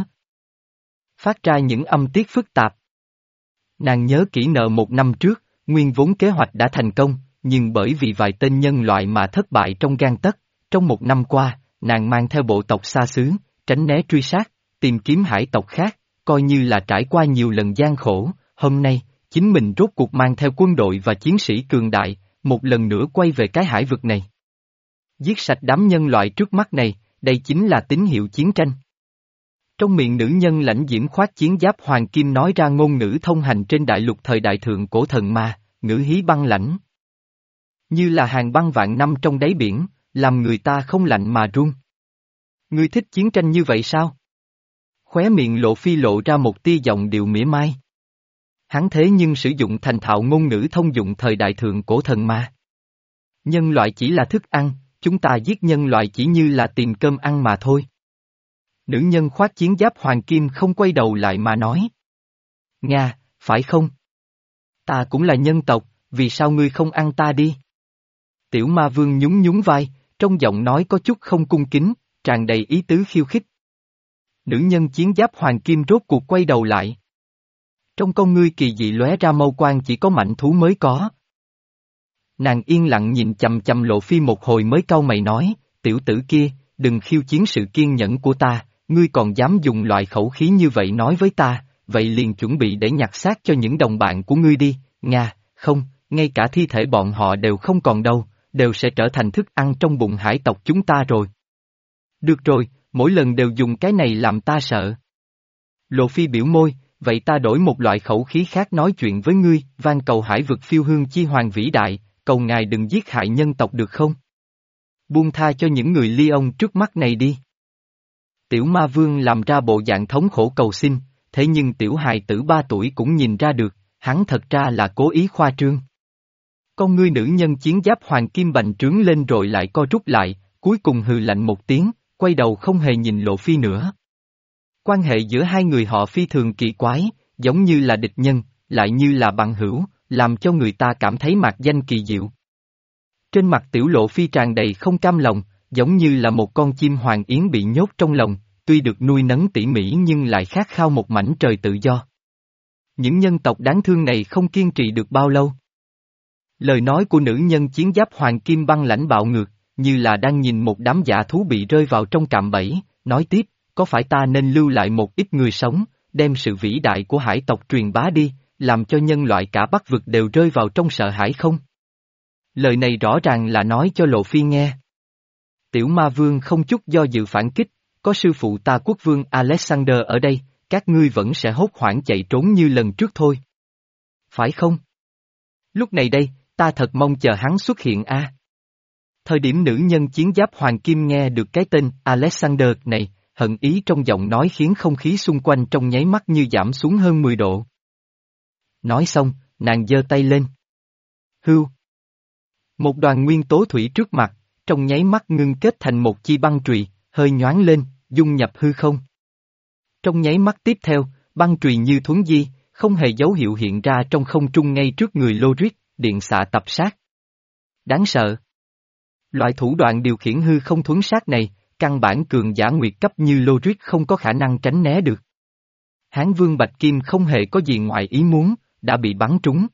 Phát ra những âm tiết phức tạp. Nàng nhớ kỹ nợ một năm trước, nguyên vốn kế hoạch đã thành công, nhưng bởi vì vài tên nhân loại mà thất bại trong gang tấc, trong một năm qua, nàng mang theo bộ tộc xa xứ, tránh né truy sát, tìm kiếm hải tộc khác, coi như là trải qua nhiều lần gian khổ, hôm nay, chính mình rốt cuộc mang theo quân đội và chiến sĩ cường đại, một lần nữa quay về cái hải vực này. Giết sạch đám nhân loại trước mắt này, đây chính là tín hiệu chiến tranh. Trong miệng nữ nhân lãnh diễm khoác chiến giáp hoàng kim nói ra ngôn ngữ thông hành trên đại lục thời đại thượng cổ thần ma, ngữ hí băng lãnh. Như là hàng băng vạn năm trong đáy biển, làm người ta không lạnh mà run. Ngươi thích chiến tranh như vậy sao? Khóe miệng Lộ Phi lộ ra một tia giọng điệu mỉa mai. Hắn thế nhưng sử dụng thành thạo ngôn ngữ thông dụng thời đại thượng cổ thần ma. Nhân loại chỉ là thức ăn, chúng ta giết nhân loại chỉ như là tìm cơm ăn mà thôi. Nữ nhân khoác chiến giáp hoàng kim không quay đầu lại mà nói. Nga, phải không? Ta cũng là nhân tộc, vì sao ngươi không ăn ta đi? Tiểu ma vương nhún nhún vai, trong giọng nói có chút không cung kính, tràn đầy ý tứ khiêu khích. Nữ nhân chiến giáp hoàng kim rốt cuộc quay đầu lại. Trong con ngươi kỳ dị lóe ra mâu quang chỉ có mạnh thú mới có. Nàng yên lặng nhìn chằm chằm Lộ Phi một hồi mới cau mày nói, tiểu tử kia, đừng khiêu chiến sự kiên nhẫn của ta, ngươi còn dám dùng loại khẩu khí như vậy nói với ta, vậy liền chuẩn bị để nhặt xác cho những đồng bạn của ngươi đi, Nga, không, ngay cả thi thể bọn họ đều không còn đâu, đều sẽ trở thành thức ăn trong bụng hải tộc chúng ta rồi. Được rồi, mỗi lần đều dùng cái này làm ta sợ. Lộ Phi biểu môi, vậy ta đổi một loại khẩu khí khác nói chuyện với ngươi, van cầu hải vực phiêu hương chi hoàng vĩ đại, cầu ngài đừng giết hại nhân tộc được không? Buông tha cho những người ly ông trước mắt này đi. Tiểu ma vương làm ra bộ dạng thống khổ cầu xin, thế nhưng tiểu hài tử ba tuổi cũng nhìn ra được, hắn thật ra là cố ý khoa trương. Con ngươi nữ nhân chiến giáp hoàng kim bành trướng lên rồi lại co rút lại, cuối cùng hừ lạnh một tiếng, quay đầu không hề nhìn Lộ Phi nữa. Quan hệ giữa hai người họ phi thường kỳ quái, giống như là địch nhân, lại như là bằng hữu, làm cho người ta cảm thấy mạc danh kỳ diệu. Trên mặt tiểu Lộ Phi tràn đầy không cam lòng, giống như là một con chim hoàng yến bị nhốt trong lòng, tuy được nuôi nấng tỉ mỉ nhưng lại khát khao một mảnh trời tự do. Những nhân tộc đáng thương này không kiên trì được bao lâu. Lời nói của nữ nhân chiến giáp hoàng kim băng lãnh bạo ngược, như là đang nhìn một đám dã thú bị rơi vào trong cạm bẫy, nói tiếp, có phải ta nên lưu lại một ít người sống, đem sự vĩ đại của hải tộc truyền bá đi, làm cho nhân loại cả Bắc vực đều rơi vào trong sợ hãi không? Lời này rõ ràng là nói cho Lộ Phi nghe. Tiểu ma vương không chút do dự phản kích, có sư phụ ta quốc vương Alexander ở đây, các ngươi vẫn sẽ hốt hoảng chạy trốn như lần trước thôi. Phải không? Lúc này đây, ta thật mong chờ hắn xuất hiện a. Thời điểm nữ nhân chiến giáp hoàng kim nghe được cái tên Alexander này, hận ý trong giọng nói khiến không khí xung quanh trong nháy mắt như giảm xuống hơn mười độ. Nói xong, nàng giơ tay lên. Hưu. Một đoàn nguyên tố thủy trước mặt, trong nháy mắt ngưng kết thành một chi băng chùy, hơi nhoáng lên, dung nhập hư không. Trong nháy mắt tiếp theo, băng chùy như thuấn di, không hề dấu hiệu hiện ra trong không trung ngay trước người Lorik, điện xạ tập sát. Đáng sợ. Loại thủ đoạn điều khiển hư không thuấn sát này, căn bản cường giả nguyệt cấp như Lorik không có khả năng tránh né được. Hán Vương Bạch Kim không hề có gì ngoài ý muốn, đã bị bắn trúng.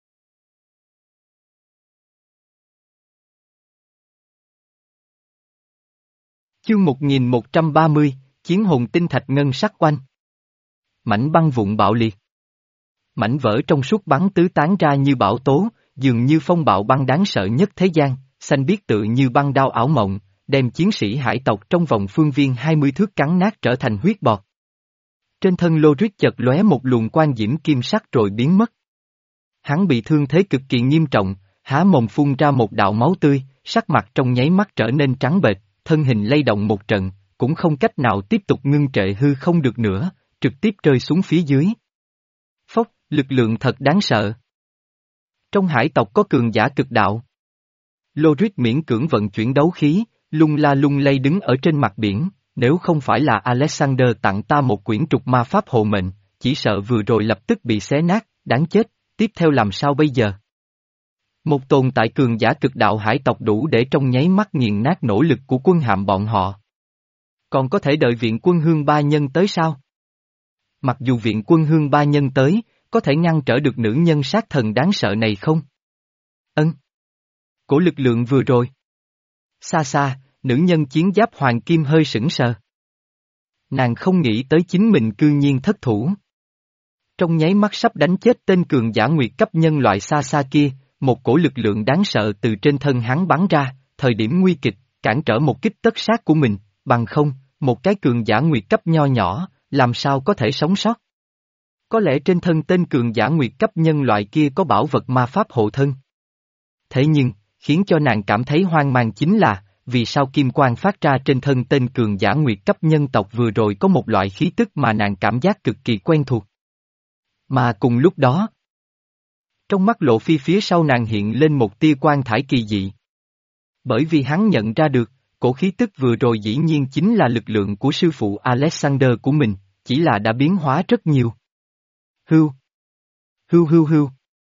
Chương một nghìn một trăm ba mươi, Chiến hồn tinh thạch ngân sắc oanh. Mảnh băng vụn bạo liệt. Mảnh vỡ trong suốt bắn tứ tán ra như bão tố, dường như phong bạo băng đáng sợ nhất thế gian, xanh biếc tự như băng đao ảo mộng, đem chiến sĩ hải tộc trong vòng phương viên hai mươi thước cắn nát trở thành huyết bọt. Trên thân Lorik chợt lóe một luồng quang diễm kim sắc rồi biến mất. Hắn bị thương thế cực kỳ nghiêm trọng, há mồm phun ra một đạo máu tươi, sắc mặt trong nháy mắt trở nên trắng bệch, thân hình lay động một trận, cũng không cách nào tiếp tục ngưng trệ hư không được nữa, trực tiếp rơi xuống phía dưới. Phốc, lực lượng thật đáng sợ. Trong hải tộc có cường giả cực đạo. Lorik miễn cưỡng vận chuyển đấu khí, lung la lung lay đứng ở trên mặt biển, nếu không phải là Alexander tặng ta một quyển trục ma pháp hộ mệnh, chỉ sợ vừa rồi lập tức bị xé nát, đáng chết, tiếp theo làm sao bây giờ? Một tồn tại cường giả cực đạo hải tộc đủ để trong nháy mắt nghiền nát nỗ lực của quân hạm bọn họ. Còn có thể đợi viện quân hương ba nhân tới sao? Mặc dù viện quân hương ba nhân tới, có thể ngăn trở được nữ nhân sát thần đáng sợ này không? Ân. Cổ lực lượng vừa rồi. Xa xa, nữ nhân chiến giáp hoàng kim hơi sững sờ. Nàng không nghĩ tới chính mình cư nhiên thất thủ. Trong nháy mắt sắp đánh chết tên cường giả nguyệt cấp nhân loại xa xa kia, một cổ lực lượng đáng sợ từ trên thân hắn bắn ra, thời điểm nguy kịch, cản trở một kích tất sát của mình, bằng không, một cái cường giả nguyệt cấp nho nhỏ, làm sao có thể sống sót. Có lẽ trên thân tên cường giả nguyệt cấp nhân loại kia có bảo vật ma pháp hộ thân. Thế nhưng, khiến cho nàng cảm thấy hoang mang chính là, vì sao kim quang phát ra trên thân tên cường giả nguyệt cấp nhân tộc vừa rồi có một loại khí tức mà nàng cảm giác cực kỳ quen thuộc. Mà cùng lúc đó, trong mắt Lộ Phi phía sau nàng hiện lên một tia quang thải kỳ dị. Bởi vì hắn nhận ra được, cổ khí tức vừa rồi dĩ nhiên chính là lực lượng của sư phụ Alexander của mình, chỉ là đã biến hóa rất nhiều. Hưu. Hưu hưu hưu.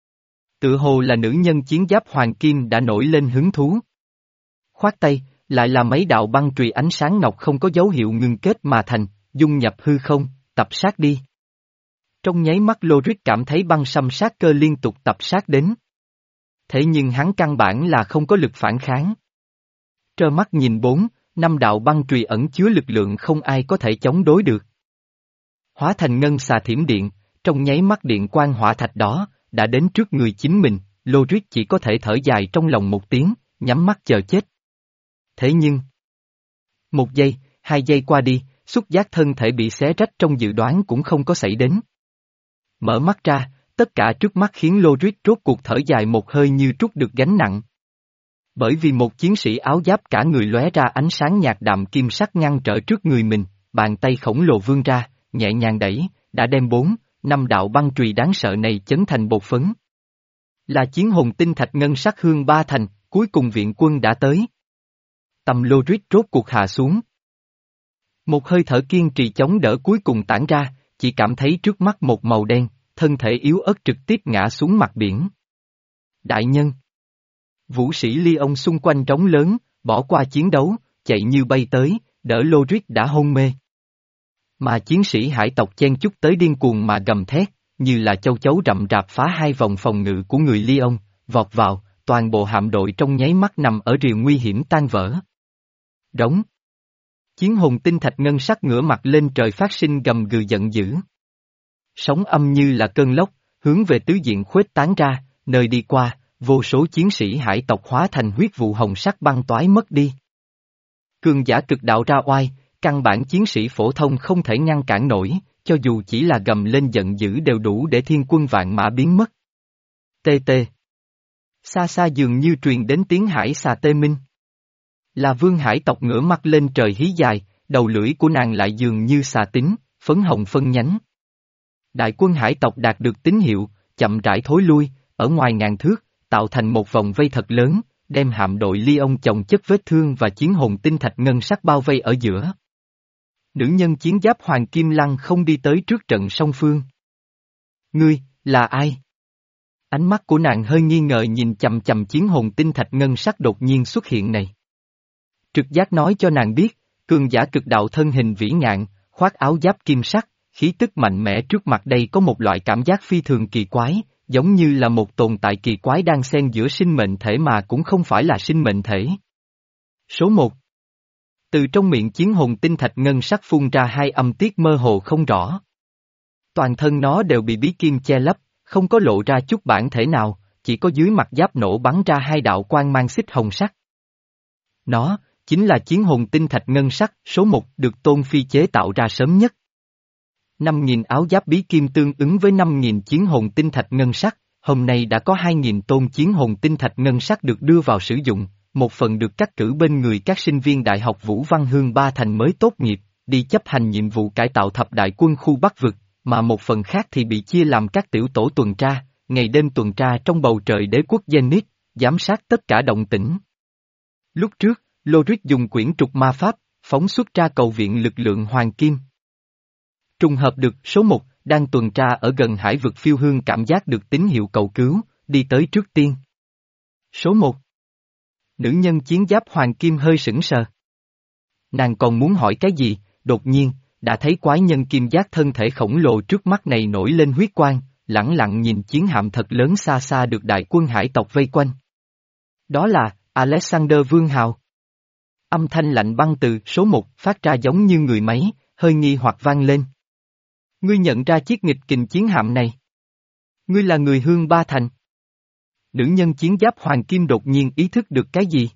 Tự hồ là nữ nhân chiến giáp hoàng kim đã nổi lên hứng thú. Khoát tay, lại là mấy đạo băng chùy ánh sáng ngọc không có dấu hiệu ngưng kết mà thành, dung nhập hư không, tập sát đi. Trong nháy mắt Lorik cảm thấy băng sâm sát cơ liên tục tập sát đến. Thế nhưng hắn căn bản là không có lực phản kháng. Trơ mắt nhìn bốn, năm đạo băng chùy ẩn chứa lực lượng không ai có thể chống đối được. Hóa thành ngân xà thiểm điện, trong nháy mắt điện quang hỏa thạch đó, đã đến trước người chính mình, Lorik chỉ có thể thở dài trong lòng một tiếng, nhắm mắt chờ chết. Thế nhưng, một giây, hai giây qua đi, xúc giác thân thể bị xé rách trong dự đoán cũng không có xảy đến. Mở mắt ra, tất cả trước mắt khiến Lorik rốt cuộc thở dài một hơi như trút được gánh nặng. Bởi vì một chiến sĩ áo giáp cả người lóe ra ánh sáng nhạt đạm kim sắc ngăn trở trước người mình, bàn tay khổng lồ vươn ra, nhẹ nhàng đẩy, đã đem bốn, năm đạo băng chùy đáng sợ này chấn thành bột phấn. Là chiến hồn tinh thạch ngân sắc hương ba thành, cuối cùng viện quân đã tới. Tâm Lorik rốt cuộc hạ xuống. Một hơi thở kiên trì chống đỡ cuối cùng tản ra, chỉ cảm thấy trước mắt một màu đen, thân thể yếu ớt trực tiếp ngã xuống mặt biển. Đại nhân. Vũ sĩ Lyon xung quanh trống lớn, bỏ qua chiến đấu, chạy như bay tới, đỡ Lorik đã hôn mê. Mà chiến sĩ hải tộc chen chúc tới điên cuồng mà gầm thét, như là châu chấu rậm rạp phá hai vòng phòng ngự của người Lyon, vọt vào, toàn bộ hạm đội trong nháy mắt nằm ở rìa nguy hiểm tan vỡ. Đóng. Chiến hồn tinh thạch ngân sắc ngửa mặt lên trời phát sinh gầm gừ giận dữ. Sóng âm như là cơn lốc, hướng về tứ diện khuếch tán ra, nơi đi qua, vô số chiến sĩ hải tộc hóa thành huyết vụ hồng sắc băng toái mất đi. Cường giả cực đạo ra oai, căn bản chiến sĩ phổ thông không thể ngăn cản nổi, cho dù chỉ là gầm lên giận dữ đều đủ để thiên quân vạn mã biến mất. Tê tê. Xa xa dường như truyền đến tiếng hải xà tê minh. Là vương hải tộc ngửa mặt lên trời hí dài, đầu lưỡi của nàng lại dường như xà tính, phấn hồng phân nhánh. Đại quân hải tộc đạt được tín hiệu, chậm rãi thối lui, ở ngoài ngàn thước, tạo thành một vòng vây thật lớn, đem hạm đội Lyon chồng chất vết thương và chiến hồn tinh thạch ngân sắc bao vây ở giữa. Nữ nhân chiến giáp hoàng kim lăng không đi tới trước trận song phương. Ngươi, là ai? Ánh mắt của nàng hơi nghi ngờ nhìn chầm chầm chiến hồn tinh thạch ngân sắc đột nhiên xuất hiện này. Trực giác nói cho nàng biết, cường giả cực đạo thân hình vĩ ngạn, khoác áo giáp kim sắc, khí tức mạnh mẽ trước mặt đây có một loại cảm giác phi thường kỳ quái, giống như là một tồn tại kỳ quái đang xen giữa sinh mệnh thể mà cũng không phải là sinh mệnh thể. Số một. Từ trong miệng chiến hồn tinh thạch ngân sắc phun ra hai âm tiết mơ hồ không rõ. Toàn thân nó đều bị bí kim che lấp, không có lộ ra chút bản thể nào, chỉ có dưới mặt giáp nổ bắn ra hai đạo quang mang xích hồng sắc. Nó, chính là chiến hồn tinh thạch ngân sắc số một được Tôn Phi chế tạo ra sớm nhất. năm nghìn áo giáp bí kim tương ứng với năm nghìn chiến hồn tinh thạch ngân sắc, hôm nay đã có hai nghìn tôn chiến hồn tinh thạch ngân sắc được đưa vào sử dụng, một phần được cắt cử bên người các sinh viên Đại học Vũ Văn Hương Ba Thành mới tốt nghiệp, đi chấp hành nhiệm vụ cải tạo thập đại quân khu Bắc Vực, mà một phần khác thì bị chia làm các tiểu tổ tuần tra, ngày đêm tuần tra trong bầu trời đế quốc Zenith, giám sát tất cả động tĩnh. Lúc trước, Lorik dùng quyển trục ma pháp, phóng xuất ra cầu viện lực lượng hoàng kim. Trùng hợp được số một, đang tuần tra ở gần hải vực phiêu hương cảm giác được tín hiệu cầu cứu, đi tới trước tiên. Số một. Nữ nhân chiến giáp hoàng kim hơi sững sờ. Nàng còn muốn hỏi cái gì, đột nhiên, đã thấy quái nhân kim giác thân thể khổng lồ trước mắt này nổi lên huyết quang, lẳng lặng nhìn chiến hạm thật lớn xa xa được đại quân hải tộc vây quanh. Đó là Alexander Vương Hào. Âm thanh lạnh băng từ số một phát ra giống như người máy, hơi nghi hoặc vang lên. Ngươi nhận ra chiếc nghịch kình chiến hạm này. Ngươi là người Hương Ba Thành. Nữ nhân chiến giáp hoàng kim đột nhiên ý thức được cái gì?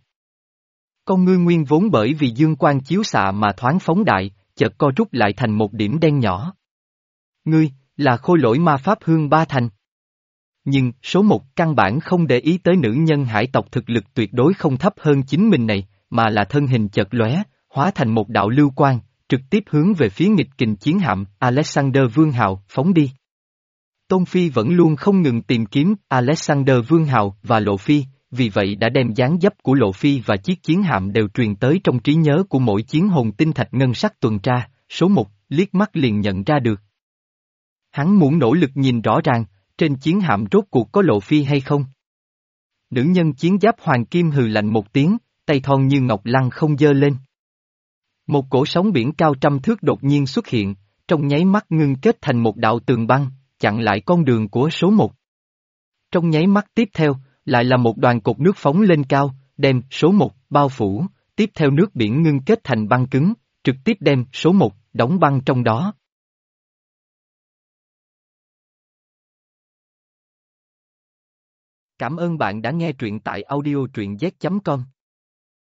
Con ngươi nguyên vốn bởi vì dương quang chiếu xạ mà thoáng phóng đại, chợt co rút lại thành một điểm đen nhỏ. Ngươi, là khôi lỗi ma pháp Hương Ba Thành. Nhưng, số một căn bản không để ý tới nữ nhân hải tộc thực lực tuyệt đối không thấp hơn chính mình này, mà là thân hình chợt lóe, hóa thành một đạo lưu quang, trực tiếp hướng về phía nghịch kình chiến hạm Alexander Vương Hào phóng đi. Tôn Phi vẫn luôn không ngừng tìm kiếm Alexander Vương Hào và Lộ Phi, vì vậy đã đem dáng dấp của Lộ Phi và chiếc chiến hạm đều truyền tới trong trí nhớ của mỗi chiến hồn tinh thạch ngân sắc tuần tra, số một, liếc mắt liền nhận ra được. Hắn muốn nỗ lực nhìn rõ ràng, trên chiến hạm rốt cuộc có Lộ Phi hay không? Nữ nhân chiến giáp hoàng kim hừ lạnh một tiếng, tay thon như ngọc lăng không giơ lên. Một cổ sóng biển cao trăm thước đột nhiên xuất hiện, trong nháy mắt ngưng kết thành một đạo tường băng, chặn lại con đường của số một. Trong nháy mắt tiếp theo, lại là một đoàn cột nước phóng lên cao, đem số một bao phủ, tiếp theo nước biển ngưng kết thành băng cứng, trực tiếp đem số một đóng băng trong đó. Cảm ơn bạn đã nghe truyện tại audio truyện z chấm com.